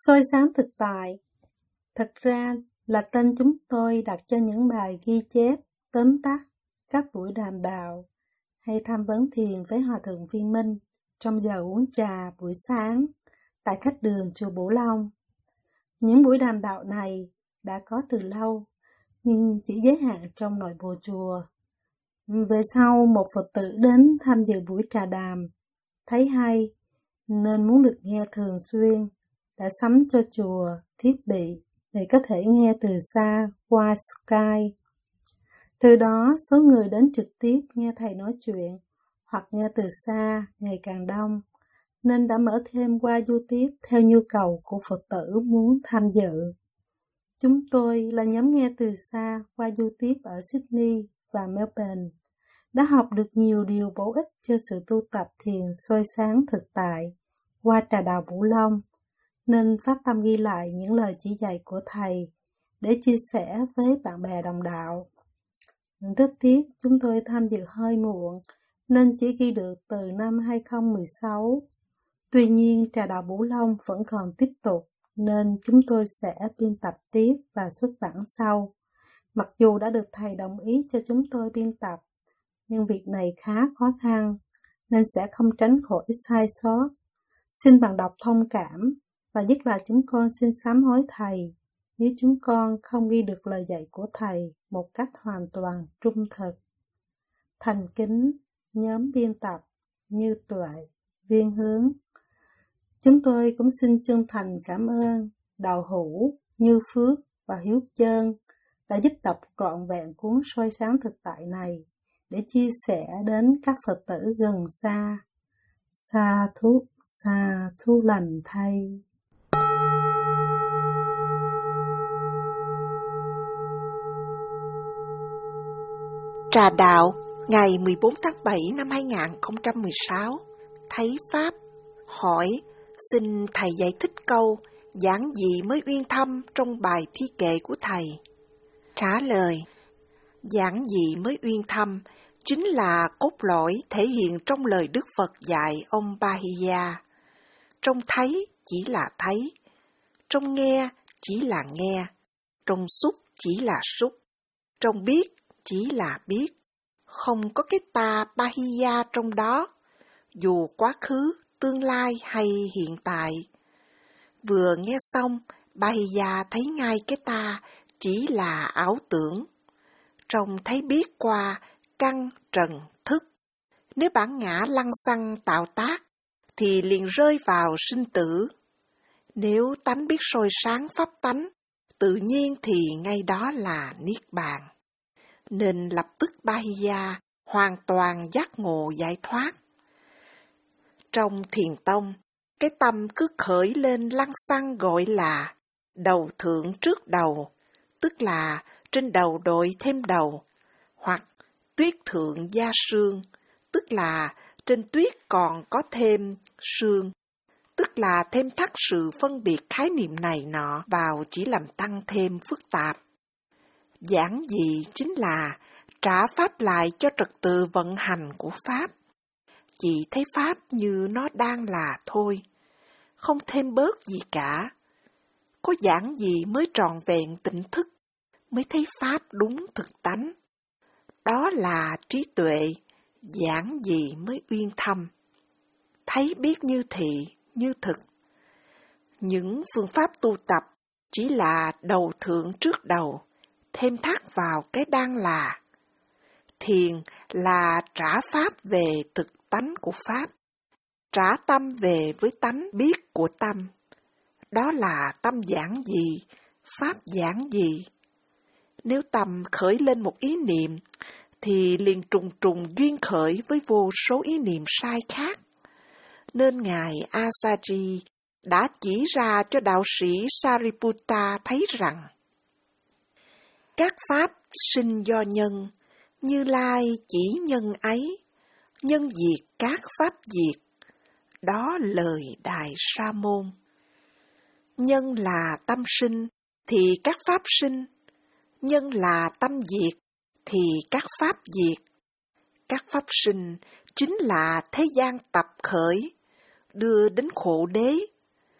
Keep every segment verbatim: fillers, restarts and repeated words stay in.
Soi sáng thực tại. Thật ra là tên chúng tôi đặt cho những bài ghi chép, tóm tắt, các buổi đàm đạo hay tham vấn thiền với Hòa Thượng Viên Minh trong giờ uống trà buổi sáng tại khách đường chùa Bửu Long. Những buổi đàm đạo này đã có từ lâu, nhưng chỉ giới hạn trong nội bộ chùa. Về sau, một Phật tử đến tham dự buổi trà đàm, thấy hay nên muốn được nghe thường xuyên, đã sắm cho chùa thiết bị để có thể nghe từ xa qua Skype. Từ đó, số người đến trực tiếp nghe thầy nói chuyện hoặc nghe từ xa ngày càng đông, nên đã mở thêm qua YouTube theo nhu cầu của Phật tử muốn tham dự. Chúng tôi là nhóm nghe từ xa qua YouTube ở Sydney và Melbourne, đã học được nhiều điều bổ ích cho sự tu tập thiền soi sáng thực tại qua trà đạo Bửu Long, nên phát tâm ghi lại những lời chỉ dạy của thầy để chia sẻ với bạn bè đồng đạo. Rất tiếc chúng tôi tham dự hơi muộn nên chỉ ghi được từ năm hai không một sáu. Tuy nhiên trà đạo Bửu Long vẫn còn tiếp tục nên chúng tôi sẽ biên tập tiếp và xuất bản sau. Mặc dù đã được thầy đồng ý cho chúng tôi biên tập, nhưng việc này khá khó khăn nên sẽ không tránh khỏi sai sót. Xin bạn đọc thông cảm và nhất là chúng con xin sám hối thầy nếu chúng con không ghi được lời dạy của thầy một cách hoàn toàn trung thực. Thành kính, nhóm biên tập Như Tuệ, Viên Hướng. Chúng tôi cũng xin chân thành cảm ơn Đạo Hữu, Như Phước và Hiếu Trơn đã giúp đọc trọn vẹn cuốn soi sáng thực tại này để chia sẻ đến các Phật tử gần xa. Sa thú, sa thú lành thay. Trà đạo ngày mười bốn tháng bảy năm hai không một sáu. Thấy Pháp hỏi: xin thầy giải thích câu giảng gì mới uyên thâm trong bài thi kệ của thầy. Trả lời: giảng gì mới uyên thâm chính là cốt lõi thể hiện trong lời Đức Phật dạy ông Bahiya. Trong thấy chỉ là thấy, trong nghe chỉ là nghe, trong xúc chỉ là xúc, trong biết chỉ là biết. Không có cái ta Bahiya trong đó, dù quá khứ, tương lai hay hiện tại. Vừa nghe xong, Bahiya thấy ngay cái ta chỉ là ảo tưởng. Trong thấy biết qua căn trần thức. Nếu bản ngã lăng xăng tạo tác, thì liền rơi vào sinh tử. Nếu tánh biết soi sáng pháp tánh, tự nhiên thì ngay đó là niết bàn. Nên lập tức Bahiya hoàn toàn giác ngộ giải thoát. Trong thiền tông, cái tâm cứ khởi lên lăng xăng gọi là đầu thượng trước đầu, tức là trên đầu đội thêm đầu, hoặc tuyết thượng gia sương, tức là trên tuyết còn có thêm sương, tức là thêm thắt sự phân biệt khái niệm này nọ vào chỉ làm tăng thêm phức tạp. Giảng gì chính là trả Pháp lại cho trật tự vận hành của Pháp. Chỉ thấy Pháp như nó đang là thôi, không thêm bớt gì cả. Có giảng gì mới trọn vẹn tỉnh thức, mới thấy Pháp đúng thực tánh. Đó là trí tuệ, giảng gì mới uyên thâm. Thấy biết như thị, như thực. Những phương pháp tu tập chỉ là đầu thượng trước đầu, thêm thắt vào cái đang là. Thiền là trả Pháp về thực tánh của Pháp, trả tâm về với tánh biết của tâm. Đó là tâm giảng gì, Pháp giảng gì. Nếu tâm khởi lên một ý niệm, thì liền trùng trùng duyên khởi với vô số ý niệm sai khác. Nên Ngài Asaji đã chỉ ra cho đạo sĩ Sariputta thấy rằng các Pháp sinh do nhân, Như Lai chỉ nhân ấy, nhân diệt các Pháp diệt. Đó lời Đại Sa Môn. Nhân là tâm sinh, thì các Pháp sinh. Nhân là tâm diệt, thì các Pháp diệt. Các Pháp sinh chính là thế gian tập khởi, đưa đến khổ đế.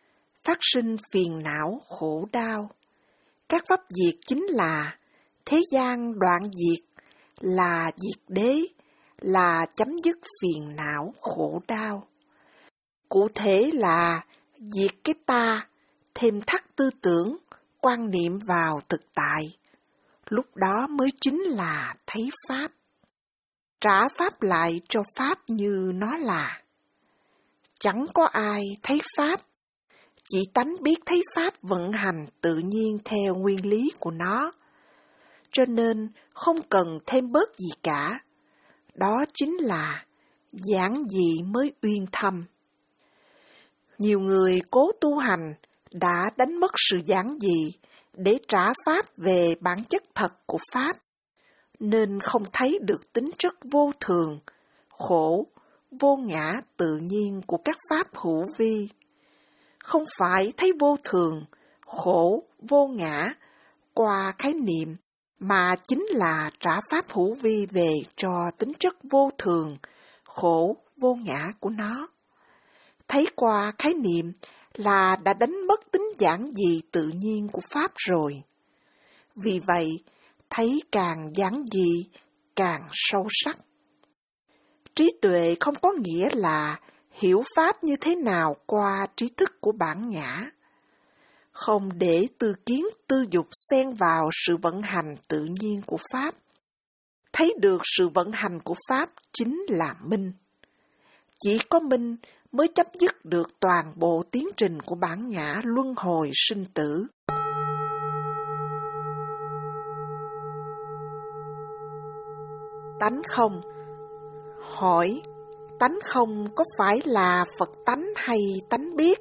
phát sinh phiền não khổ đau. Các pháp diệt chính là thế gian đoạn diệt, là diệt đế, là chấm dứt phiền não khổ đau. Cụ thể là diệt cái ta, thêm thắt tư tưởng, quan niệm vào thực tại. Lúc đó mới chính là thấy Pháp. Trả Pháp lại cho Pháp như nó là. Chẳng có ai thấy Pháp, chỉ tánh biết thấy Pháp vận hành tự nhiên theo nguyên lý của nó. Cho nên không cần thêm bớt gì cả. Đó chính là giản dị mới uyên thâm. Nhiều người cố tu hành đã đánh mất sự giản dị để trả Pháp về bản chất thật của Pháp, nên không thấy được tính chất vô thường, khổ, vô ngã tự nhiên của các Pháp hữu vi. Không phải thấy vô thường, khổ, vô ngã qua khái niệm, mà chính là trả Pháp hữu vi về cho tính chất vô thường, khổ, vô ngã của nó. Thấy qua khái niệm là đã đánh mất tính giản dị tự nhiên của Pháp rồi. Vì vậy, thấy càng giản dị, càng sâu sắc. Trí tuệ không có nghĩa là hiểu Pháp như thế nào qua trí thức của bản ngã. Không để tư kiến tư dục xen vào sự vận hành tự nhiên của Pháp. Thấy được sự vận hành của Pháp chính là minh. Chỉ có minh mới chấm dứt được toàn bộ tiến trình của bản ngã luân hồi sinh tử. Tánh không. Hỏi, tánh không có phải là Phật tánh hay tánh biết?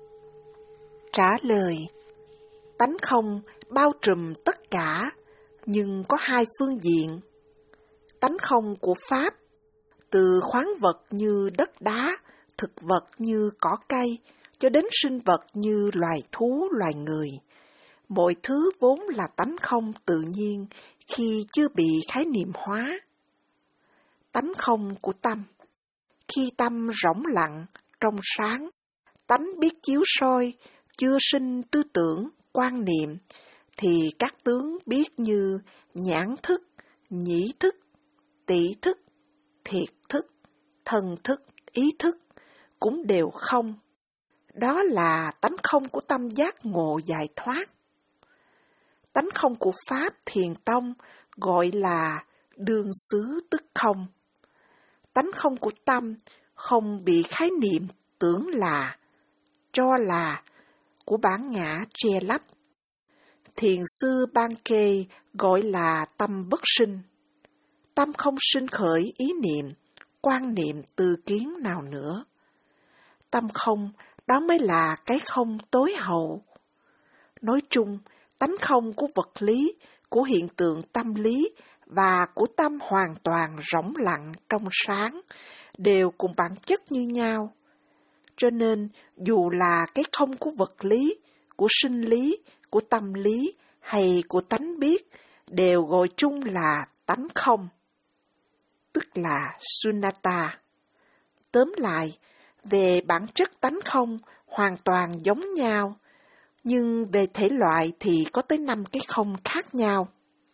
Trả lời, tánh không bao trùm tất cả, nhưng có hai phương diện. Tánh không của Pháp, từ khoáng vật như đất đá, thực vật như cỏ cây, cho đến sinh vật như loài thú, loài người. Mọi thứ vốn là tánh không tự nhiên khi chưa bị khái niệm hóa. Tánh không của tâm. Khi tâm rỗng lặng, trong sáng, tánh biết chiếu soi, chưa sinh tư tưởng, quan niệm, thì các tướng biết như nhãn thức, nhĩ thức, tỷ thức, thiệt thức, thân thức, ý thức, cũng đều không. Đó là tánh không của tâm giác ngộ giải thoát. Tánh không của Pháp Thiền Tông gọi là đương xứ tức không. Tánh không của tâm không bị khái niệm tưởng là, cho là, của bản ngã che lấp. Thiền sư Ban Kê gọi là tâm bất sinh. Tâm không sinh khởi ý niệm, quan niệm tư kiến nào nữa. Tâm không, đó mới là cái không tối hậu. Nói chung, tánh không của vật lý, của hiện tượng tâm lý và của tâm hoàn toàn rỗng lặng trong sáng, đều cùng bản chất như nhau. Cho nên, dù là cái không của vật lý, của sinh lý, của tâm lý hay của tánh biết, đều gọi chung là tánh không, tức là sunnata. Tóm lại, về bản chất tánh không hoàn toàn giống nhau, nhưng về thể loại thì có tới năm cái không khác nhau.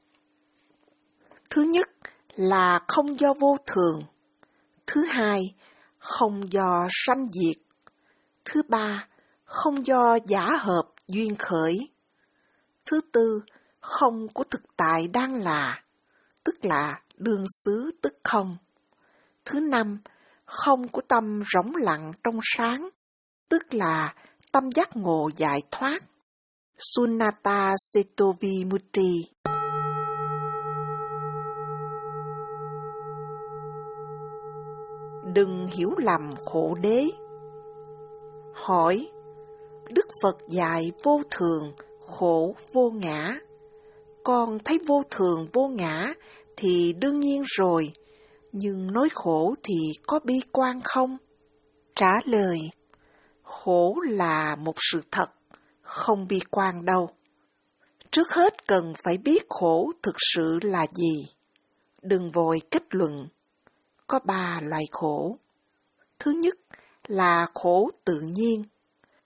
Thứ nhất là không do vô thường. Thứ hai, không do sanh diệt. Thứ ba, không do giả hợp duyên khởi. Thứ tư, không của thực tại đang là, tức là đương xứ tức không. Thứ năm, không của tâm rỗng lặng trong sáng, tức là tâm giác ngộ giải thoát. Sunnata Setovimutti. Đừng hiểu lầm khổ đế. Hỏi, Đức Phật dạy vô thường, khổ vô ngã. Con thấy vô thường vô ngã thì đương nhiên rồi, nhưng nói khổ thì có bi quan không? Trả lời, khổ là một sự thật, không bi quan đâu. Trước hết cần phải biết khổ thực sự là gì. Đừng vội kết luận. Có ba loại khổ. Thứ nhất là khổ tự nhiên.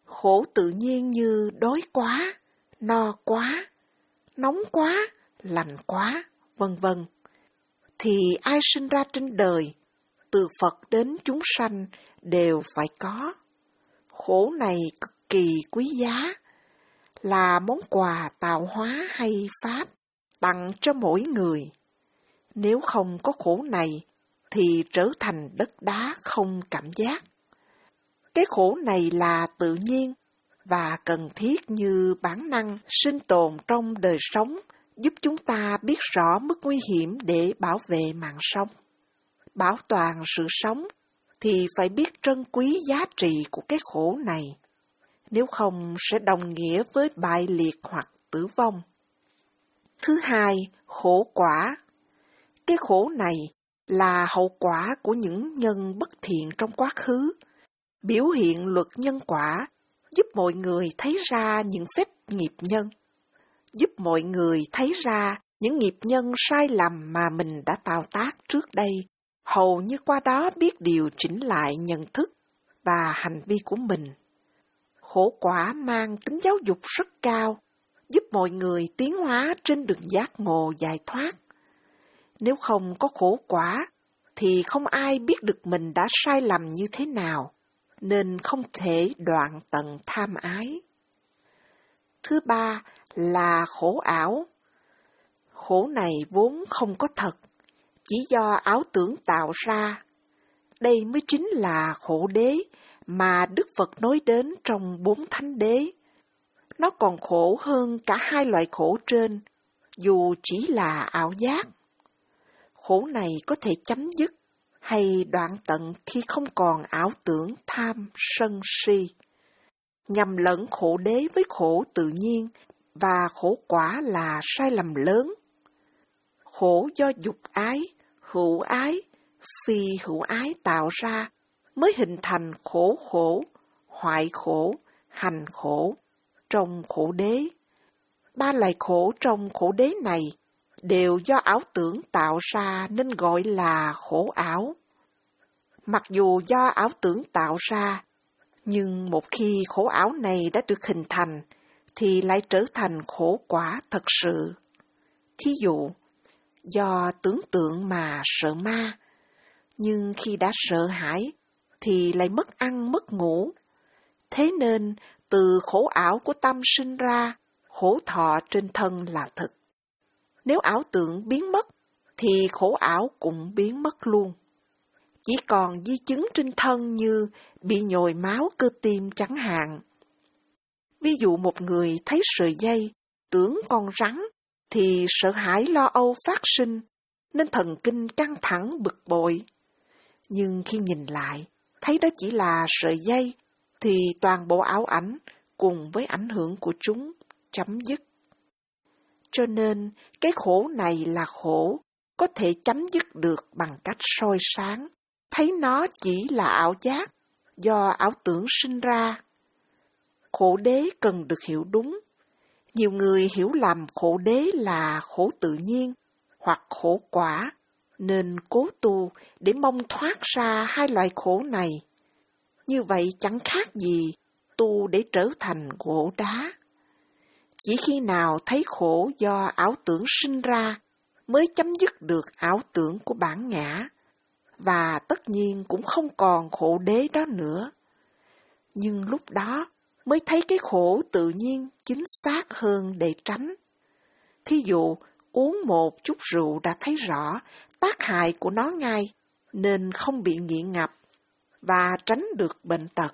Khổ tự nhiên như đói quá, no quá, nóng quá, lạnh quá, vân vân. Thì ai sinh ra trên đời, từ Phật đến chúng sanh đều phải có. Khổ này cực kỳ quý giá, là món quà tạo hóa hay pháp tặng cho mỗi người. Nếu không có khổ này, thì trở thành đất đá không cảm giác. Cái khổ này là tự nhiên và cần thiết như bản năng sinh tồn trong đời sống, giúp chúng ta biết rõ mức nguy hiểm để bảo vệ mạng sống. Bảo toàn sự sống thì phải biết trân quý giá trị của cái khổ này, nếu không sẽ đồng nghĩa với bại liệt hoặc tử vong. Thứ hai, khổ quả. Cái khổ này là hậu quả của những nhân bất thiện trong quá khứ, biểu hiện luật nhân quả, giúp mọi người thấy ra những phép nghiệp nhân, giúp mọi người thấy ra những nghiệp nhân sai lầm mà mình đã tạo tác trước đây, hầu như qua đó biết điều chỉnh lại nhận thức và hành vi của mình. Khổ quả mang tính giáo dục rất cao, giúp mọi người tiến hóa trên đường giác ngộ giải thoát. Nếu không có khổ quả, thì không ai biết được mình đã sai lầm như thế nào, nên không thể đoạn tận tham ái. Thứ ba là khổ ảo. Khổ này vốn không có thật, chỉ do ảo tưởng tạo ra. Đây mới chính là khổ đế mà Đức Phật nói đến trong bốn thánh đế. Nó còn khổ hơn cả hai loại khổ trên, dù chỉ là ảo giác. Khổ này có thể chấm dứt hay đoạn tận khi không còn ảo tưởng tham sân si. Nhầm lẫn khổ đế với khổ tự nhiên và khổ quả là sai lầm lớn. Khổ do dục ái, hữu ái, phi hữu ái tạo ra mới hình thành khổ khổ, hoại khổ, hành khổ trong khổ đế. Ba loại khổ trong khổ đế này đều do ảo tưởng tạo ra nên gọi là khổ ảo. Mặc dù do ảo tưởng tạo ra, nhưng một khi khổ ảo này đã được hình thành, thì lại trở thành khổ quả thật sự. Thí dụ, do tưởng tượng mà sợ ma, nhưng khi đã sợ hãi, thì lại mất ăn mất ngủ. Thế nên, từ khổ ảo của tâm sinh ra, khổ thọ trên thân là thực. Nếu ảo tưởng biến mất, thì khổ ảo cũng biến mất luôn. Chỉ còn di chứng trên thân như bị nhồi máu cơ tim chẳng hạn. Ví dụ một người thấy sợi dây, tưởng con rắn, thì sợ hãi lo âu phát sinh, nên thần kinh căng thẳng bực bội. Nhưng khi nhìn lại, thấy đó chỉ là sợi dây, thì toàn bộ ảo ảnh cùng với ảnh hưởng của chúng chấm dứt. Cho nên, cái khổ này là khổ, có thể chấm dứt được bằng cách soi sáng, thấy nó chỉ là ảo giác, do ảo tưởng sinh ra. Khổ đế cần được hiểu đúng. Nhiều người hiểu lầm khổ đế là khổ tự nhiên, hoặc khổ quả, nên cố tu để mong thoát ra hai loại khổ này. Như vậy chẳng khác gì tu để trở thành gỗ đá. Chỉ khi nào thấy khổ do ảo tưởng sinh ra mới chấm dứt được ảo tưởng của bản ngã, và tất nhiên cũng không còn khổ đế đó nữa. Nhưng lúc đó mới thấy cái khổ tự nhiên chính xác hơn để tránh. Thí dụ, uống một chút rượu đã thấy rõ tác hại của nó ngay, nên không bị nghiện ngập và tránh được bệnh tật.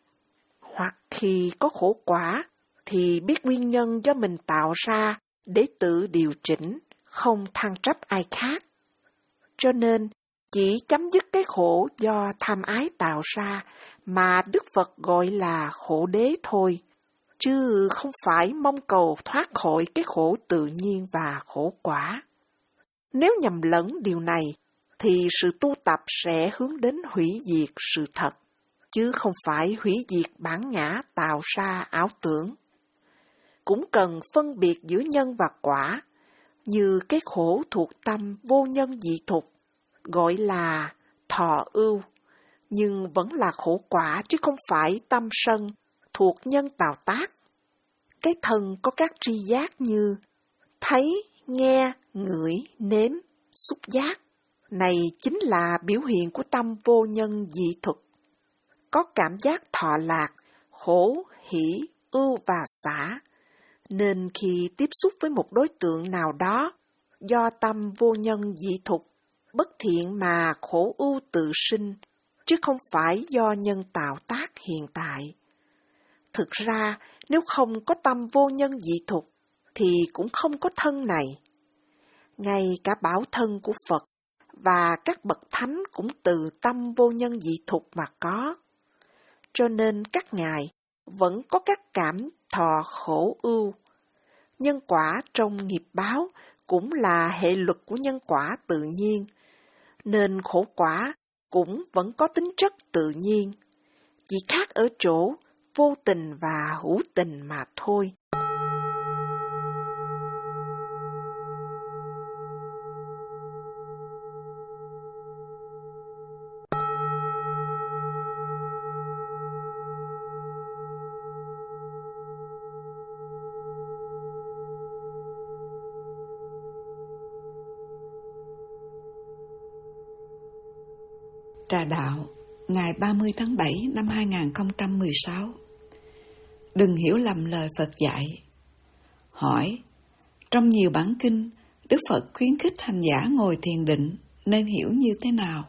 Hoặc khi có khổ quả, thì biết nguyên nhân do mình tạo ra để tự điều chỉnh, không than trách ai khác. Cho nên, chỉ chấm dứt cái khổ do tham ái tạo ra mà Đức Phật gọi là khổ đế thôi, chứ không phải mong cầu thoát khỏi cái khổ tự nhiên và khổ quả. Nếu nhầm lẫn điều này, thì sự tu tập sẽ hướng đến hủy diệt sự thật, chứ không phải hủy diệt bản ngã tạo ra ảo tưởng. Cũng cần phân biệt giữa nhân và quả, như cái khổ thuộc tâm vô nhân dị thục, gọi là thọ ưu, nhưng vẫn là khổ quả chứ không phải tâm sân, thuộc nhân tạo tác. Cái thân có các tri giác như thấy, nghe, ngửi, nếm, xúc giác. Này chính là biểu hiện của tâm vô nhân dị thực. Có cảm giác thọ lạc, khổ, hỷ, ưu và xả. Nên khi tiếp xúc với một đối tượng nào đó, do tâm vô nhân dị thục, bất thiện mà khổ ưu tự sinh, chứ không phải do nhân tạo tác hiện tại. Thực ra, nếu không có tâm vô nhân dị thục, thì cũng không có thân này. Ngay cả bảo thân của Phật và các bậc thánh cũng từ tâm vô nhân dị thục mà có. Cho nên các ngài vẫn có các cảm thọ khổ ưu. Nhân quả trong nghiệp báo cũng là hệ luật của nhân quả tự nhiên, nên khổ quả cũng vẫn có tính chất tự nhiên, chỉ khác ở chỗ vô tình và hữu tình mà thôi. Trà Đạo, ngày ba mươi tháng bảy năm hai nghìn không trăm mười sáu. Đừng hiểu lầm lời Phật dạy. Hỏi, trong nhiều bản kinh, Đức Phật khuyến khích hành giả ngồi thiền định nên hiểu như thế nào?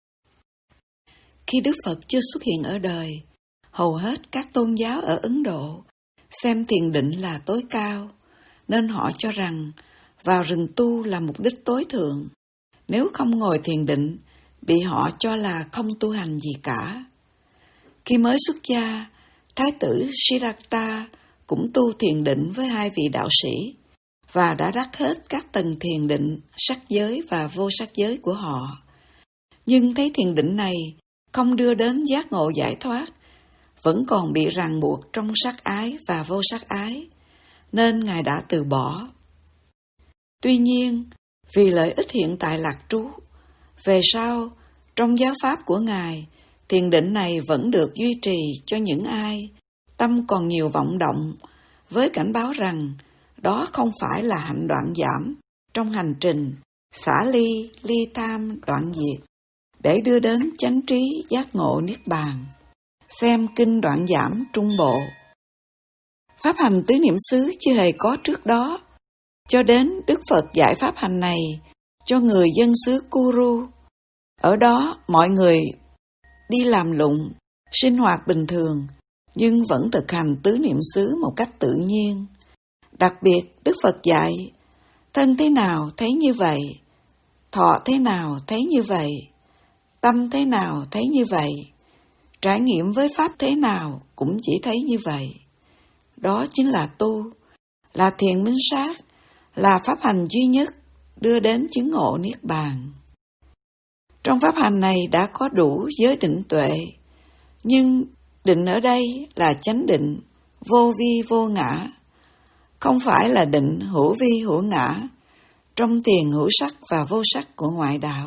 Khi Đức Phật chưa xuất hiện ở đời, hầu hết các tôn giáo ở Ấn Độ xem thiền định là tối cao, nên họ cho rằng vào rừng tu là mục đích tối thượng. Nếu không ngồi thiền định, bị họ cho là không tu hành gì cả. Khi mới xuất gia, Thái tử Siddhartha cũng tu thiền định với hai vị đạo sĩ và đã đắc hết các tầng thiền định, sắc giới và vô sắc giới của họ. Nhưng thấy thiền định này không đưa đến giác ngộ giải thoát, vẫn còn bị ràng buộc trong sắc ái và vô sắc ái, nên Ngài đã từ bỏ. Tuy nhiên, vì lợi ích hiện tại lạc trú, về sau, trong giáo pháp của Ngài, thiền định này vẫn được duy trì cho những ai tâm còn nhiều vọng động, với cảnh báo rằng đó không phải là hạnh đoạn giảm trong hành trình xả ly, ly tham, đoạn diệt, để đưa đến chánh trí giác ngộ niết bàn. Xem kinh đoạn giảm trung bộ. Pháp hành tứ niệm xứ chưa hề có trước đó, cho đến Đức Phật dạy pháp hành này cho người dân xứ Kuru. Ở đó mọi người đi làm lụng, sinh hoạt bình thường, nhưng vẫn thực hành tứ niệm xứ một cách tự nhiên. Đặc biệt, Đức Phật dạy, thân thế nào thấy như vậy, thọ thế nào thấy như vậy, tâm thế nào thấy như vậy, trải nghiệm với pháp thế nào cũng chỉ thấy như vậy. Đó chính là tu, là thiền minh sát, là pháp hành duy nhất đưa đến chứng ngộ niết bàn. Trong pháp hành này đã có đủ giới định tuệ, nhưng định ở đây là chánh định, vô vi vô ngã, không phải là định hữu vi hữu ngã, trong tiền hữu sắc và vô sắc của ngoại đạo.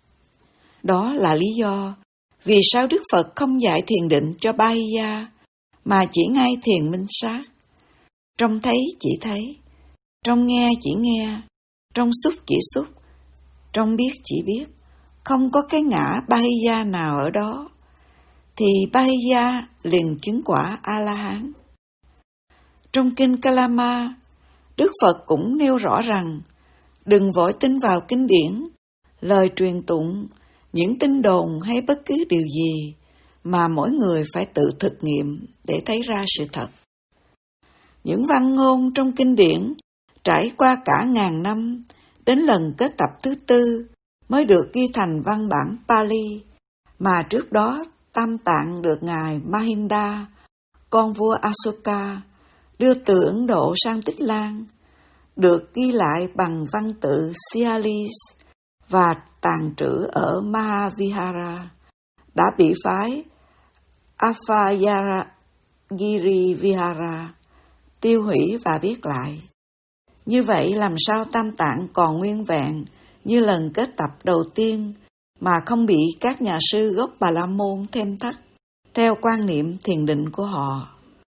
Đó là lý do vì sao Đức Phật không dạy thiền định cho Bahiya, mà chỉ ngay thiền minh sát. Trong thấy chỉ thấy, trong nghe chỉ nghe, trong xúc chỉ xúc, trong biết chỉ biết, không có cái ngã Bahiya nào ở đó, thì Bahiya liền chứng quả A-la-hán. Trong kinh Kalama, Đức Phật cũng nêu rõ rằng đừng vội tin vào kinh điển, lời truyền tụng, những tin đồn hay bất cứ điều gì, mà mỗi người phải tự thực nghiệm để thấy ra sự thật. Những văn ngôn trong kinh điển trải qua cả ngàn năm, đến lần kết tập thứ tư mới được ghi thành văn bản Pali, mà trước đó Tam Tạng được Ngài Mahinda, con vua Asoka, đưa từ Ấn Độ sang Tích Lan, được ghi lại bằng văn tự Sialis và tàng trữ ở Mahavihara, đã bị phái Apayagiri Vihara tiêu hủy và viết lại. Như vậy làm sao Tam Tạng còn nguyên vẹn như lần kết tập đầu tiên mà không bị các nhà sư gốc Bà La Môn thêm thắt theo quan niệm thiền định của họ?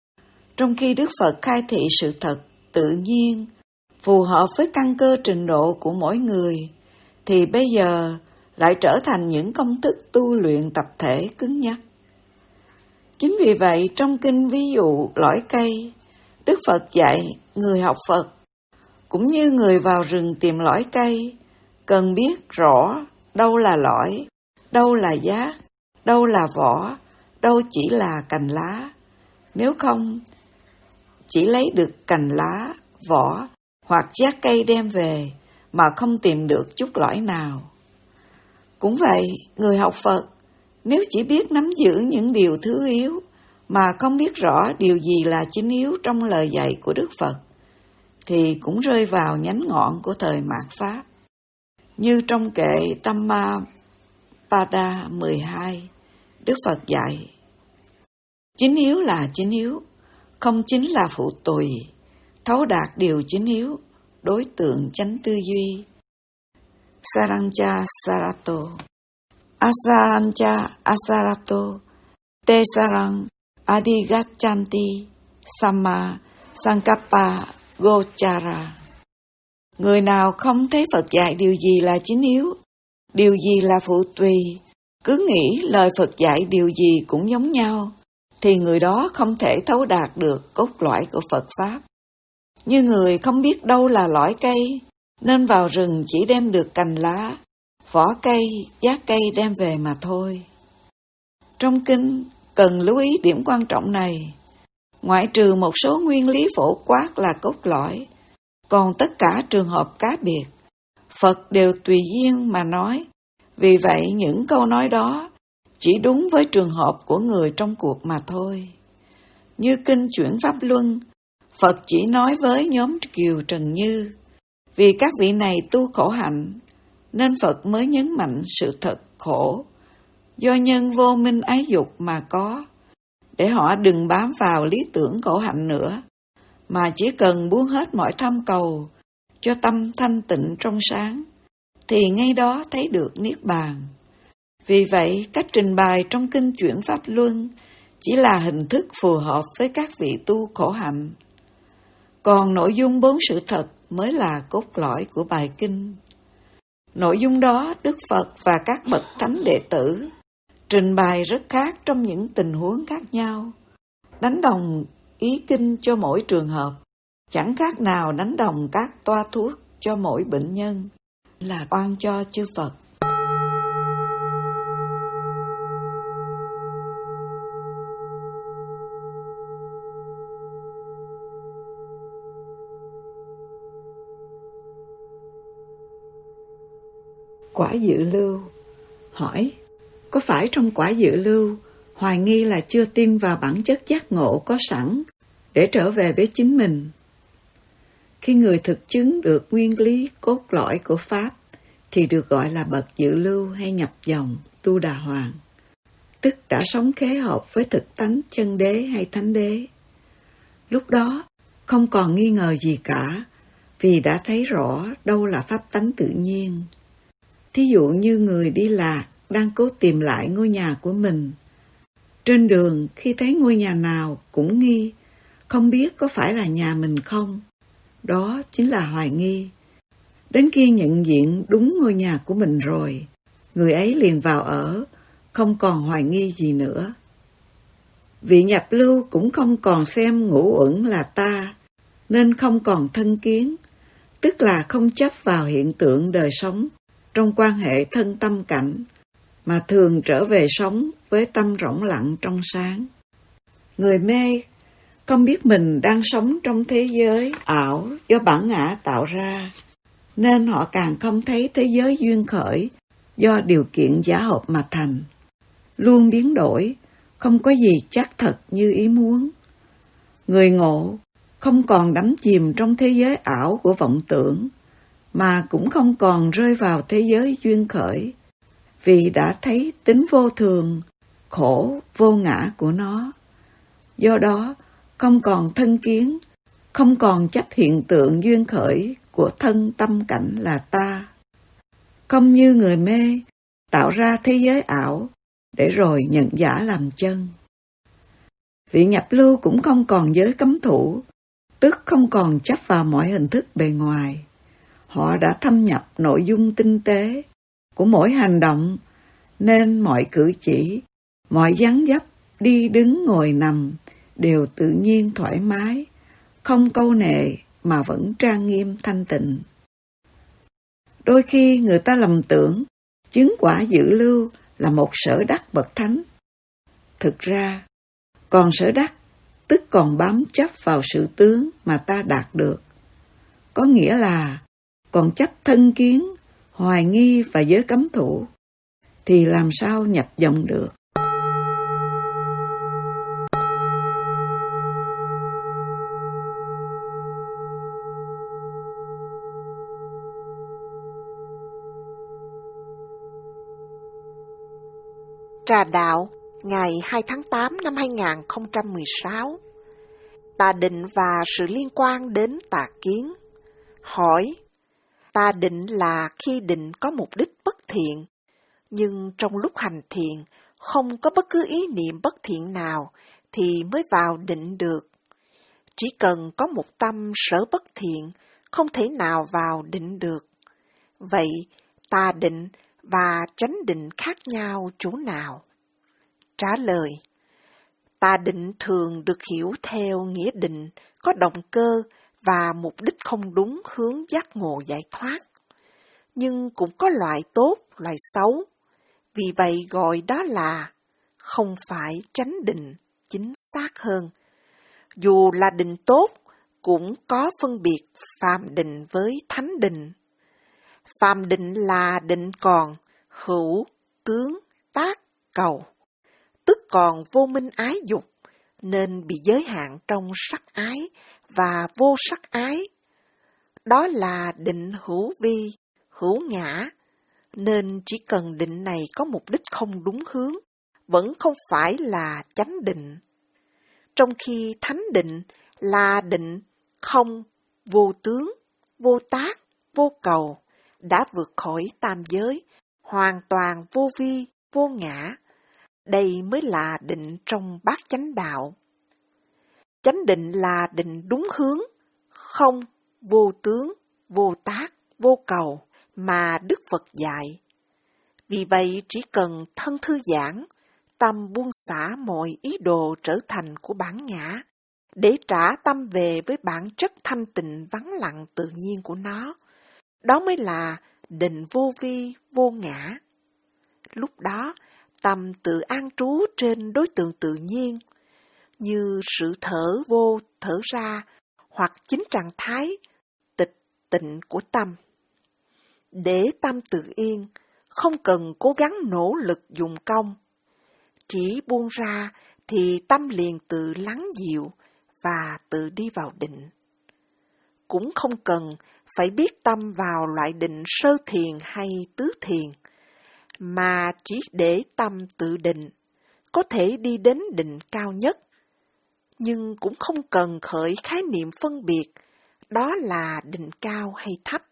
Trong khi Đức Phật khai thị sự thật tự nhiên, phù hợp với căn cơ trình độ của mỗi người, thì bây giờ lại trở thành những công thức tu luyện tập thể cứng nhắc. Chính vì vậy, trong kinh ví dụ lõi cây, Đức Phật dạy người học Phật, cũng như người vào rừng tìm lõi cây, cần biết rõ đâu là lõi, đâu là giác, đâu là vỏ, đâu chỉ là cành lá. Nếu không, chỉ lấy được cành lá, vỏ hoặc giác cây đem về mà không tìm được chút lõi nào. Cũng vậy, người học Phật, nếu chỉ biết nắm giữ những điều thứ yếu mà không biết rõ điều gì là chính yếu trong lời dạy của Đức Phật, thì cũng rơi vào nhánh ngọn của thời mạt Pháp. Như trong kệ Dhammapada mười hai, Đức Phật dạy, chính yếu là chính yếu, không chính là phụ tùy, thấu đạt điều chính yếu, đối tượng chánh tư duy. Sarancha Sarato, Asarancha Asarato, Te Sarang Adigachanti, Samma Sankappa Gochara. Người nào không thấy Phật dạy điều gì là chính yếu, điều gì là phụ tùy, cứ nghĩ lời Phật dạy điều gì cũng giống nhau, thì người đó không thể thấu đạt được cốt lõi của Phật Pháp. Như người không biết đâu là lõi cây, nên vào rừng chỉ đem được cành lá, vỏ cây, giác cây đem về mà thôi. Trong kinh, cần lưu ý điểm quan trọng này. Ngoại trừ một số nguyên lý phổ quát là cốt lõi, còn tất cả trường hợp cá biệt, Phật đều tùy duyên mà nói. Vì vậy, những câu nói đó chỉ đúng với trường hợp của người trong cuộc mà thôi. Như kinh Chuyển Pháp Luân, Phật chỉ nói với nhóm Kiều Trần Như, vì các vị này tu khổ hạnh, nên Phật mới nhấn mạnh sự thật khổ, do nhân vô minh ái dục mà có, để họ đừng bám vào lý tưởng khổ hạnh nữa, mà chỉ cần buông hết mọi tham cầu, cho tâm thanh tịnh trong sáng, thì ngay đó thấy được Niết Bàn. Vì vậy, cách trình bày trong kinh Chuyển Pháp Luân chỉ là hình thức phù hợp với các vị tu khổ hạnh. Còn nội dung bốn sự thật mới là cốt lõi của bài kinh. Nội dung đó Đức Phật và các bậc thánh đệ tử trình bày rất khác trong những tình huống khác nhau, đánh đồng ý kinh cho mỗi trường hợp, chẳng khác nào đánh đồng các toa thuốc cho mỗi bệnh nhân, là oan cho chư Phật. Quả dự lưu. Hỏi, có phải trong quả dự lưu, hoài nghi là chưa tin vào bản chất giác ngộ có sẵn để trở về với chính mình? Khi người thực chứng được nguyên lý cốt lõi của Pháp, thì được gọi là bậc dự lưu hay nhập dòng tu đà hoàng, tức đã sống khế hợp với thực tánh chân đế hay thánh đế. Lúc đó, không còn nghi ngờ gì cả, vì đã thấy rõ đâu là pháp tánh tự nhiên. Thí dụ như người đi lạc đang cố tìm lại ngôi nhà của mình. Trên đường khi thấy ngôi nhà nào cũng nghi, không biết có phải là nhà mình không. Đó chính là hoài nghi. Đến khi nhận diện đúng ngôi nhà của mình rồi, người ấy liền vào ở, không còn hoài nghi gì nữa. Vị nhập lưu cũng không còn xem ngũ uẩn là ta, nên không còn thân kiến, tức là không chấp vào hiện tượng đời sống trong quan hệ thân tâm cảnh, mà thường trở về sống với tâm rỗng lặng trong sáng. Người mê không biết mình đang sống trong thế giới ảo do bản ngã tạo ra, nên họ càng không thấy thế giới duyên khởi do điều kiện giả hợp mà thành, luôn biến đổi, không có gì chắc thật như ý muốn. Người ngộ không còn đắm chìm trong thế giới ảo của vọng tưởng, mà cũng không còn rơi vào thế giới duyên khởi, vì đã thấy tính vô thường, khổ, vô ngã của nó. Do đó, không còn thân kiến, không còn chấp hiện tượng duyên khởi của thân tâm cảnh là ta. Không như người mê, tạo ra thế giới ảo, để rồi nhận giả làm chân. Vị nhập lưu cũng không còn giới cấm thủ, tức không còn chấp vào mọi hình thức bề ngoài. Họ đã thâm nhập nội dung tinh tế của mỗi hành động, nên mọi cử chỉ, mọi dáng dấp, đi đứng ngồi nằm đều tự nhiên thoải mái, không câu nệ mà vẫn trang nghiêm thanh tịnh. Đôi khi người ta lầm tưởng chứng quả dự lưu là một sở đắc bậc thánh. Thực ra, còn sở đắc tức còn bám chấp vào sự tướng mà ta đạt được. Có nghĩa là còn chấp thân kiến, hoài nghi và giới cấm thủ, thì làm sao nhập vọng được. Trà đạo, ngày hai tháng tám năm hai nghìn không trăm mười sáu. Tà định và sự liên quan đến tà kiến. Hỏi, tà định là khi định có mục đích bất thiện, nhưng trong lúc hành thiện không có bất cứ ý niệm bất thiện nào thì mới vào định được. Chỉ cần có một tâm sở bất thiện, không thể nào vào định được. Vậy, tà định và chánh định khác nhau chỗ nào? Trả lời, tà định thường được hiểu theo nghĩa định có động cơ và mục đích không đúng hướng giác ngộ giải thoát. Nhưng cũng có loại tốt, loại xấu. Vì vậy gọi đó là không phải chánh định, chính xác hơn. Dù là định tốt, cũng có phân biệt phàm định với thánh định. Phàm định là định còn, hữu, tướng, tác, cầu, tức còn vô minh ái dục, nên bị giới hạn trong sắc ái và vô sắc ái. Đó là định hữu vi, hữu ngã, nên chỉ cần định này có mục đích không đúng hướng, vẫn không phải là chánh định. Trong khi thánh định là định không, vô tướng, vô tác, vô cầu, đã vượt khỏi tam giới, hoàn toàn vô vi, vô ngã. Đây mới là định trong bát chánh đạo. Chánh định là định đúng hướng, không, vô tướng, vô tác, vô cầu mà Đức Phật dạy. Vì vậy chỉ cần thân thư giãn, tâm buông xả mọi ý đồ trở thành của bản ngã, để trả tâm về với bản chất thanh tịnh vắng lặng tự nhiên của nó. Đó mới là định vô vi, vô ngã. Lúc đó, tâm tự an trú trên đối tượng tự nhiên, như sự thở vô, thở ra, hoặc chính trạng thái tịch tịnh của tâm. Để tâm tự yên, không cần cố gắng nỗ lực dùng công. Chỉ buông ra thì tâm liền tự lắng dịu và tự đi vào định. Cũng không cần phải biết tâm vào loại định sơ thiền hay tứ thiền, mà chỉ để tâm tự định, có thể đi đến định cao nhất. Nhưng cũng không cần khởi khái niệm phân biệt, đó là định cao hay thấp.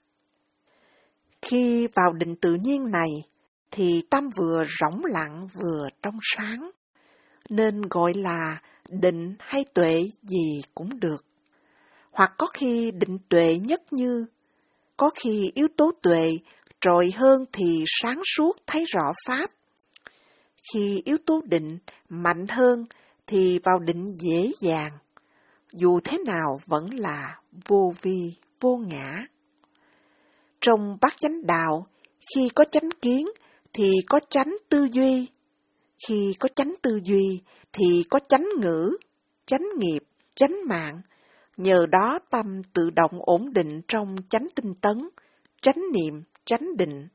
Khi vào định tự nhiên này, thì tâm vừa rỗng lặng vừa trong sáng, nên gọi là định hay tuệ gì cũng được. Hoặc có khi định tuệ nhất như, có khi yếu tố tuệ trội hơn thì sáng suốt thấy rõ pháp. Khi yếu tố định mạnh hơn thì vào định dễ dàng. Dù thế nào vẫn là vô vi, vô ngã. Trong bát chánh đạo, khi có chánh kiến thì có chánh tư duy. Khi có chánh tư duy thì có chánh ngữ, chánh nghiệp, chánh mạng. Nhờ đó tâm tự động ổn định trong chánh tinh tấn, chánh niệm, chánh định.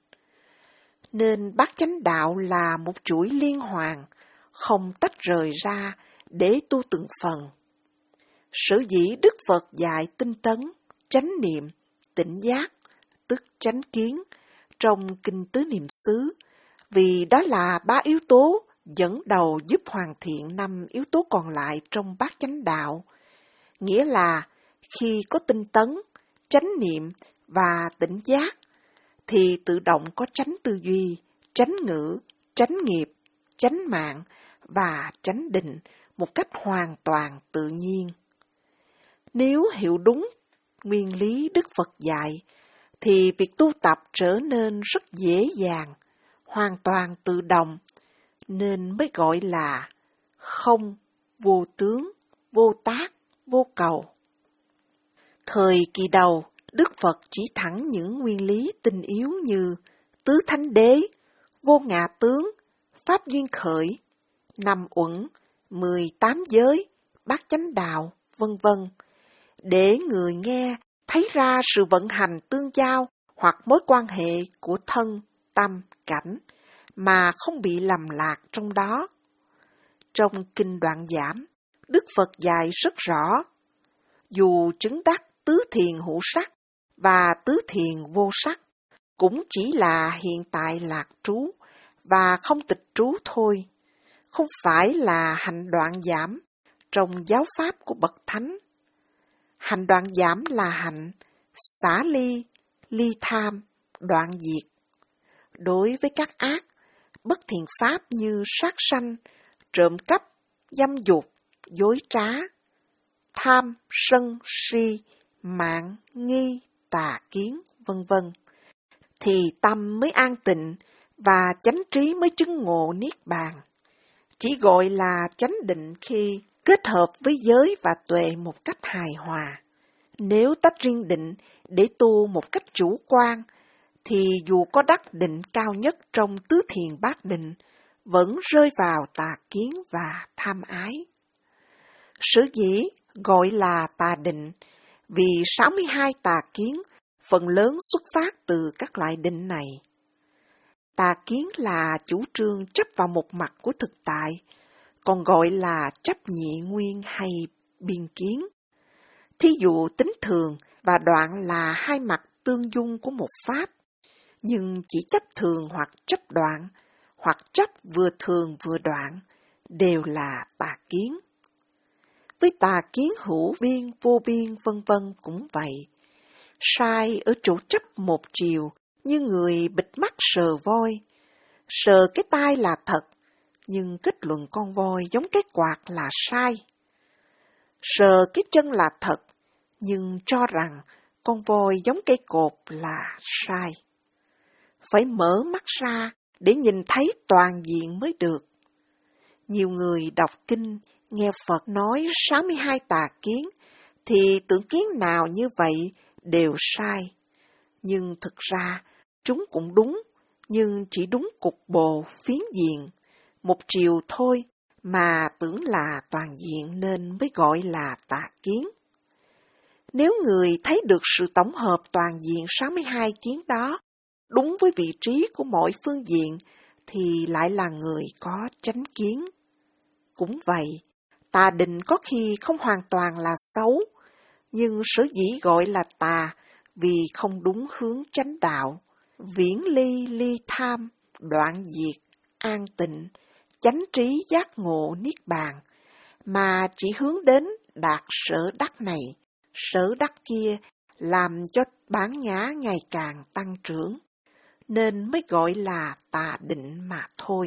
Nên bát chánh đạo là một chuỗi liên hoàn, không tách rời ra để tu từng phần. Sở dĩ Đức Phật dạy tinh tấn, chánh niệm, tỉnh giác, tức chánh kiến, trong Kinh Tứ Niệm xứ, vì đó là ba yếu tố dẫn đầu giúp hoàn thiện năm yếu tố còn lại trong bát chánh đạo. Nghĩa là khi có tinh tấn, chánh niệm và tỉnh giác, thì tự động có chánh tư duy, chánh ngữ, chánh nghiệp, chánh mạng và chánh định một cách hoàn toàn tự nhiên. Nếu hiểu đúng nguyên lý Đức Phật dạy, thì việc tu tập trở nên rất dễ dàng, hoàn toàn tự động, nên mới gọi là không, vô tướng, vô tác, vô cầu. Thời kỳ đầu, Đức Phật chỉ thẳng những nguyên lý tinh yếu như tứ thánh đế, vô ngã tướng, pháp duyên khởi, năm uẩn, mười tám giới, bát chánh đạo, vân vân, để người nghe thấy ra sự vận hành tương giao hoặc mối quan hệ của thân, tâm, cảnh, mà không bị lầm lạc trong đó. Trong Kinh Đoạn Giảm, Đức Phật dạy rất rõ, dù chứng đắc tứ thiền hữu sắc và tứ thiền vô sắc, cũng chỉ là hiện tại lạc trú và không tịch trú thôi, không phải là hành đoạn giảm trong giáo pháp của Bậc Thánh. Hành đoạn giảm là hành xả ly, ly tham, đoạn diệt. Đối với các ác, bất thiện pháp như sát sanh, trộm cắp, dâm dục, dối trá, tham, sân, si, mạng, nghi, tà kiến, vân vân, thì tâm mới an tịnh và chánh trí mới chứng ngộ niết bàn. Chỉ gọi là chánh định khi kết hợp với giới và tuệ một cách hài hòa. Nếu tách riêng định để tu một cách chủ quan, thì dù có đắc định cao nhất trong tứ thiền bát định, vẫn rơi vào tà kiến và tham ái. Sở dĩ gọi là tà định, vì sáu mươi hai tà kiến phần lớn xuất phát từ các loại định này. Tà kiến là chủ trương chấp vào một mặt của thực tại, còn gọi là chấp nhị nguyên hay biên kiến. Thí dụ tính thường và đoạn là hai mặt tương dung của một pháp, nhưng chỉ chấp thường hoặc chấp đoạn, hoặc chấp vừa thường vừa đoạn, đều là tà kiến. Với tà kiến hữu biên, vô biên, vân vân cũng vậy. Sai ở chỗ chấp một chiều, như người bịt mắt sờ voi. Sờ cái tai là thật, nhưng kết luận con voi giống cái quạt là sai. Sờ cái chân là thật, nhưng cho rằng con voi giống cây cột là sai. Phải mở mắt ra để nhìn thấy toàn diện mới được. Nhiều người đọc kinh, nghe Phật nói sáu mươi hai tà kiến, thì tưởng kiến nào như vậy đều sai. Nhưng thực ra, chúng cũng đúng, nhưng chỉ đúng cục bộ, phiến diện, một chiều thôi, mà tưởng là toàn diện nên mới gọi là tà kiến. Nếu người thấy được sự tổng hợp toàn diện sáu mươi hai kiến đó, đúng với vị trí của mỗi phương diện, thì lại là người có chánh kiến. Cũng vậy, tà định có khi không hoàn toàn là xấu, nhưng sở dĩ gọi là tà vì không đúng hướng chánh đạo, viễn ly ly tham, đoạn diệt, an tịnh, chánh trí giác ngộ niết bàn, mà chỉ hướng đến đạt sở đắc này, sở đắc kia, làm cho bản ngã ngày càng tăng trưởng, nên mới gọi là tà định mà thôi.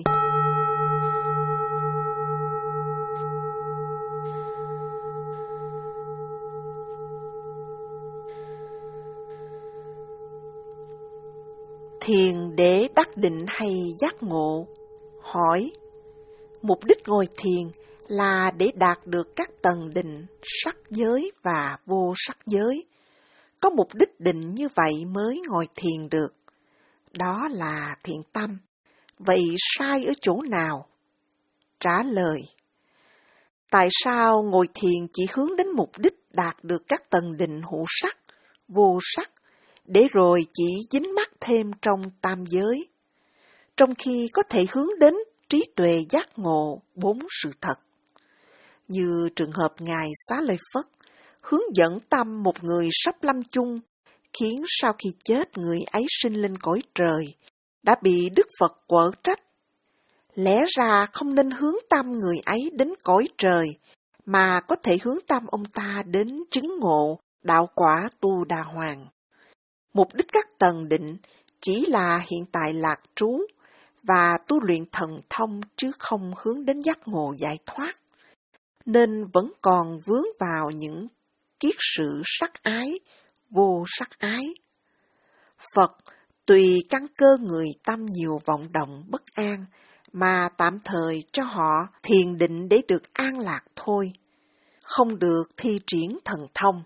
Thiền để đắc định hay giác ngộ? Hỏi, mục đích ngồi thiền là để đạt được các tầng định sắc giới và vô sắc giới. Có mục đích định như vậy mới ngồi thiền được. Đó là thiện tâm. Vậy sai ở chỗ nào? Trả lời, tại sao ngồi thiền chỉ hướng đến mục đích đạt được các tầng định hữu sắc, vô sắc, để rồi chỉ dính mắc thêm trong tam giới, trong khi có thể hướng đến trí tuệ giác ngộ bốn sự thật? Như trường hợp Ngài Xá Lợi Phất hướng dẫn tâm một người sắp lâm chung, khiến sau khi chết người ấy sinh lên cõi trời, đã bị Đức Phật quở trách. Lẽ ra không nên hướng tâm người ấy đến cõi trời, mà có thể hướng tâm ông ta đến chứng ngộ đạo quả Tu Đà Hoàng. Mục đích các tầng định chỉ là hiện tại lạc trú và tu luyện thần thông, chứ không hướng đến giác ngộ giải thoát. nên vẫn còn vướng vào những kiết sự sắc ái, vô sắc ái. Phật tùy căn cơ người tâm nhiều vọng động bất an, mà tạm thời cho họ thiền định để được an lạc thôi, không được thi triển thần thông.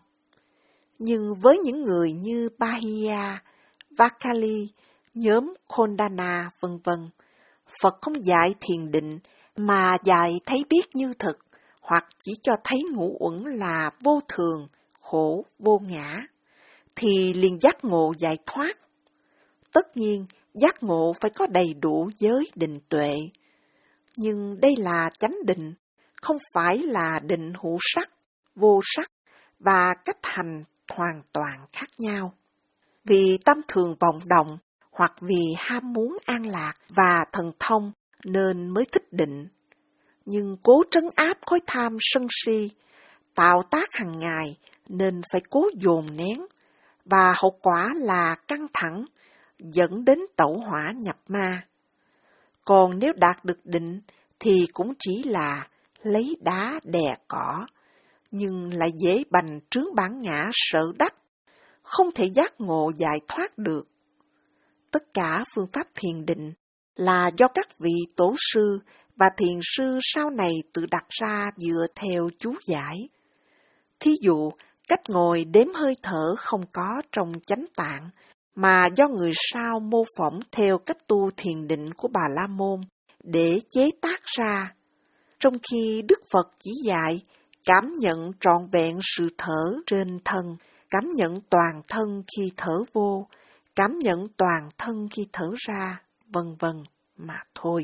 Nhưng với những người như Bahia, Vakali, nhóm Kondana, vân vân, Phật không dạy thiền định mà dạy thấy biết như thực, hoặc chỉ cho thấy ngũ uẩn là vô thường, khổ, vô ngã, thì liền giác ngộ giải thoát. Tất nhiên, giác ngộ phải có đầy đủ giới định tuệ. Nhưng đây là chánh định, không phải là định hữu sắc, vô sắc, và cách hành hoàn toàn khác nhau. Vì tâm thường vọng động, hoặc vì ham muốn an lạc và thần thông nên mới thích định. Nhưng cố trấn áp khối tham sân si, tạo tác hàng ngày nên phải cố dồn nén, và hậu quả là căng thẳng, dẫn đến tẩu hỏa nhập ma. Còn nếu đạt được định thì cũng chỉ là lấy đá đè cỏ, nhưng lại dễ bành trướng bản ngã sợ đắc, không thể giác ngộ giải thoát được. Tất cả phương pháp thiền định là do các vị tổ sư và thiền sư sau này tự đặt ra dựa theo chú giải. Thí dụ, cách ngồi đếm hơi thở không có trong chánh tạng, mà do người sau mô phỏng theo cách tu thiền định của Bà La Môn để chế tác ra, trong khi Đức Phật chỉ dạy cảm nhận trọn vẹn sự thở trên thân, cảm nhận toàn thân khi thở vô, cảm nhận toàn thân khi thở ra, vân vân mà thôi.